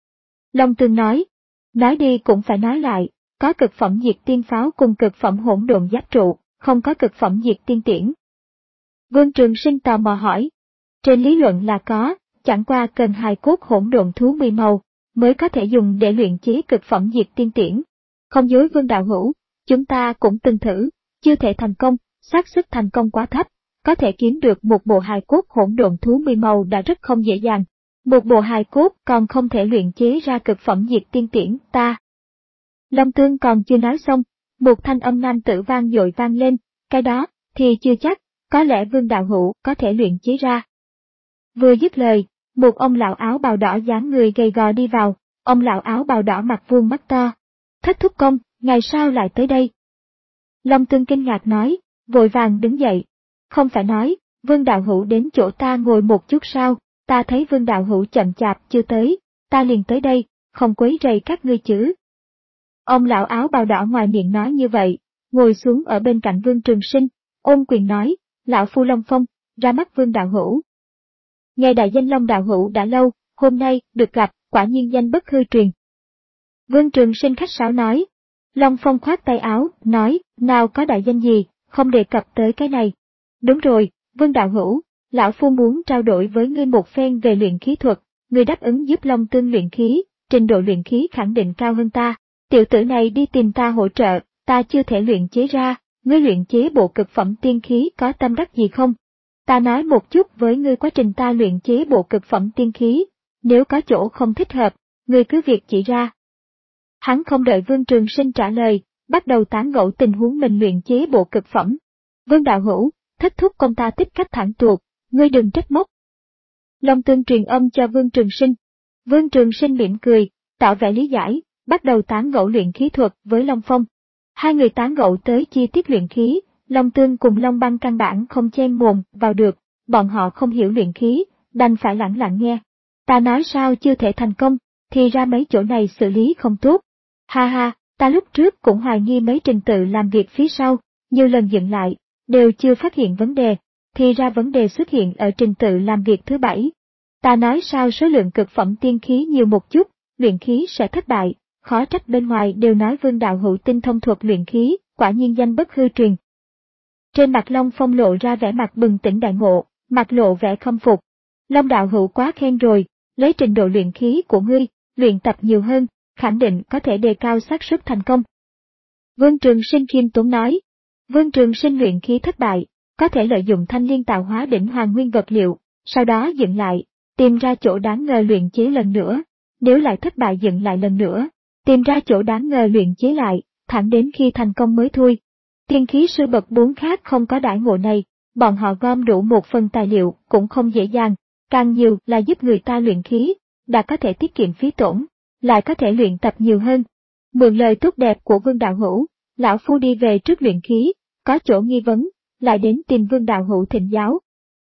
Long Tương nói, nói đi cũng phải nói lại, có cực phẩm diệt tiên pháo cùng cực phẩm hỗn độn giáp trụ, không có cực phẩm diệt tiên tiễn. Vương Trường Sinh tò mò hỏi, trên lý luận là có, chẳng qua cần hài cốt hỗn độn thú mười màu, mới có thể dùng để luyện chế cực phẩm diệt tiên tiễn. Không dối Vương đạo hữu, chúng ta cũng từng thử, chưa thể thành công, xác suất thành công quá thấp, có thể kiếm được một bộ hài cốt hỗn độn thú mười màu đã rất không dễ dàng. Một bộ hài cốt còn không thể luyện chế ra cực phẩm diệt tiên tiễn, ta. Long Tương còn chưa nói xong, một thanh âm nam tử vang dội vang lên, cái đó, thì chưa chắc, có lẽ Vương đạo hữu có thể luyện chế ra. Vừa dứt lời, một ông lão áo bào đỏ dáng người gầy gò đi vào, ông lão áo bào đỏ mặt vuông mắt to. Thất thúc công, ngày sao lại tới đây? Long Tương kinh ngạc nói, vội vàng đứng dậy. Không phải nói, Vương đạo hữu đến chỗ ta ngồi một chút sao, ta thấy Vương đạo hữu chậm chạp chưa tới, ta liền tới đây, không quấy rầy các ngươi chứ. Ông lão áo bào đỏ ngoài miệng nói như vậy, ngồi xuống ở bên cạnh Vương Trường Sinh, ôm quyền nói, lão phu Long Phong, ra mắt Vương đạo hữu. Nghe đại danh Long đạo hữu đã lâu, hôm nay được gặp, quả nhiên danh bất hư truyền. Vương Trường Sinh khách sáo nói. Long Phong khoát tay áo, nói, nào có đại danh gì, không đề cập tới cái này. Đúng rồi, Vương đạo hữu, lão phu muốn trao đổi với ngươi một phen về luyện khí thuật, ngươi đáp ứng giúp Long Tương luyện khí, trình độ luyện khí khẳng định cao hơn ta. Tiểu tử này đi tìm ta hỗ trợ, ta chưa thể luyện chế ra, ngươi luyện chế bộ cực phẩm tiên khí có tâm đắc gì không? Ta nói một chút với ngươi quá trình ta luyện chế bộ cực phẩm tiên khí, nếu có chỗ không thích hợp, ngươi cứ việc chỉ ra. Hắn không đợi Vương Trường Sinh trả lời, bắt đầu tán gẫu tình huống mình luyện chế bộ cực phẩm. Vương đạo hữu, thất thúc công ta tích cách thẳng tuột, ngươi đừng trách móc. Long Tương truyền âm cho Vương Trường Sinh. Vương Trường Sinh mỉm cười, tạo vẻ lý giải, bắt đầu tán gẫu luyện khí thuật với Long Phong. Hai người tán gẫu tới chi tiết luyện khí, Long Tương cùng Long Băng căn bản không chen mồm vào được, bọn họ không hiểu luyện khí, đành phải lẳng lặng nghe. Ta nói sao chưa thể thành công, thì ra mấy chỗ này xử lý không tốt. Ha ha, ta lúc trước cũng hoài nghi mấy trình tự làm việc phía sau, nhiều lần dựng lại, đều chưa phát hiện vấn đề, thì ra vấn đề xuất hiện ở trình tự làm việc thứ bảy. Ta nói sao số lượng cực phẩm tiên khí nhiều một chút, luyện khí sẽ thất bại, khó trách bên ngoài đều nói Vương đạo hữu tinh thông thuật luyện khí, quả nhiên danh bất hư truyền. Trên mặt Long Phong lộ ra vẻ mặt bừng tỉnh đại ngộ, mặt lộ vẻ khâm phục. Long đạo hữu quá khen rồi, lấy trình độ luyện khí của ngươi, luyện tập nhiều hơn, khẳng định có thể đề cao xác suất thành công. Vương Trường Sinh khiêm tốn nói. Vương Trường Sinh luyện khí thất bại, có thể lợi dụng thanh liên tạo hóa đỉnh hoàng nguyên vật liệu, sau đó dựng lại, tìm ra chỗ đáng ngờ luyện chế lần nữa, nếu lại thất bại dựng lại lần nữa, tìm ra chỗ đáng ngờ luyện chế lại, thẳng đến khi thành công mới thôi. Tiên khí sư bậc bốn khác không có đãi ngộ này, bọn họ gom đủ một phần tài liệu cũng không dễ dàng, càng nhiều là giúp người ta luyện khí, đã có thể tiết kiệm phí tổn, lại có thể luyện tập nhiều hơn. Mượn lời tốt đẹp của Vương đạo hữu, lão phu đi về trước luyện khí, có chỗ nghi vấn, lại đến tìm Vương đạo hữu thỉnh giáo.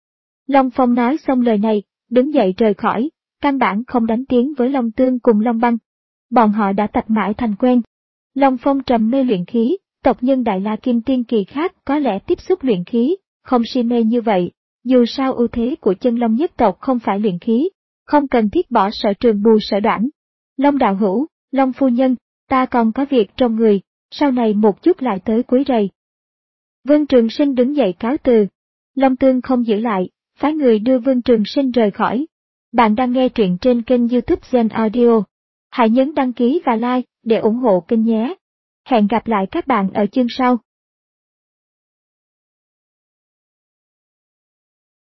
Long Phong nói xong lời này, đứng dậy rời khỏi, căn bản không đánh tiếng với Long Tương cùng Long Băng. Bọn họ đã tập mãi thành quen. Long Phong trầm mê luyện khí, tộc nhân Đại La Kim Tiên kỳ khác có lẽ tiếp xúc luyện khí, không si mê như vậy, dù sao ưu thế của chân Long nhất tộc không phải luyện khí, không cần thiết bỏ sở trường bù sở đoản. Long đạo hữu, Long phu nhân, ta còn có việc trong người, sau này một chút lại tới quấy rầy. Vương Trường Sinh đứng dậy cáo từ. Long Tương không giữ lại, phái người đưa Vương Trường Sinh rời khỏi. Bạn đang nghe truyện trên kênh YouTube Gen Audio. Hãy nhấn đăng ký và like để ủng hộ kênh nhé. Hẹn gặp lại các bạn ở chương sau.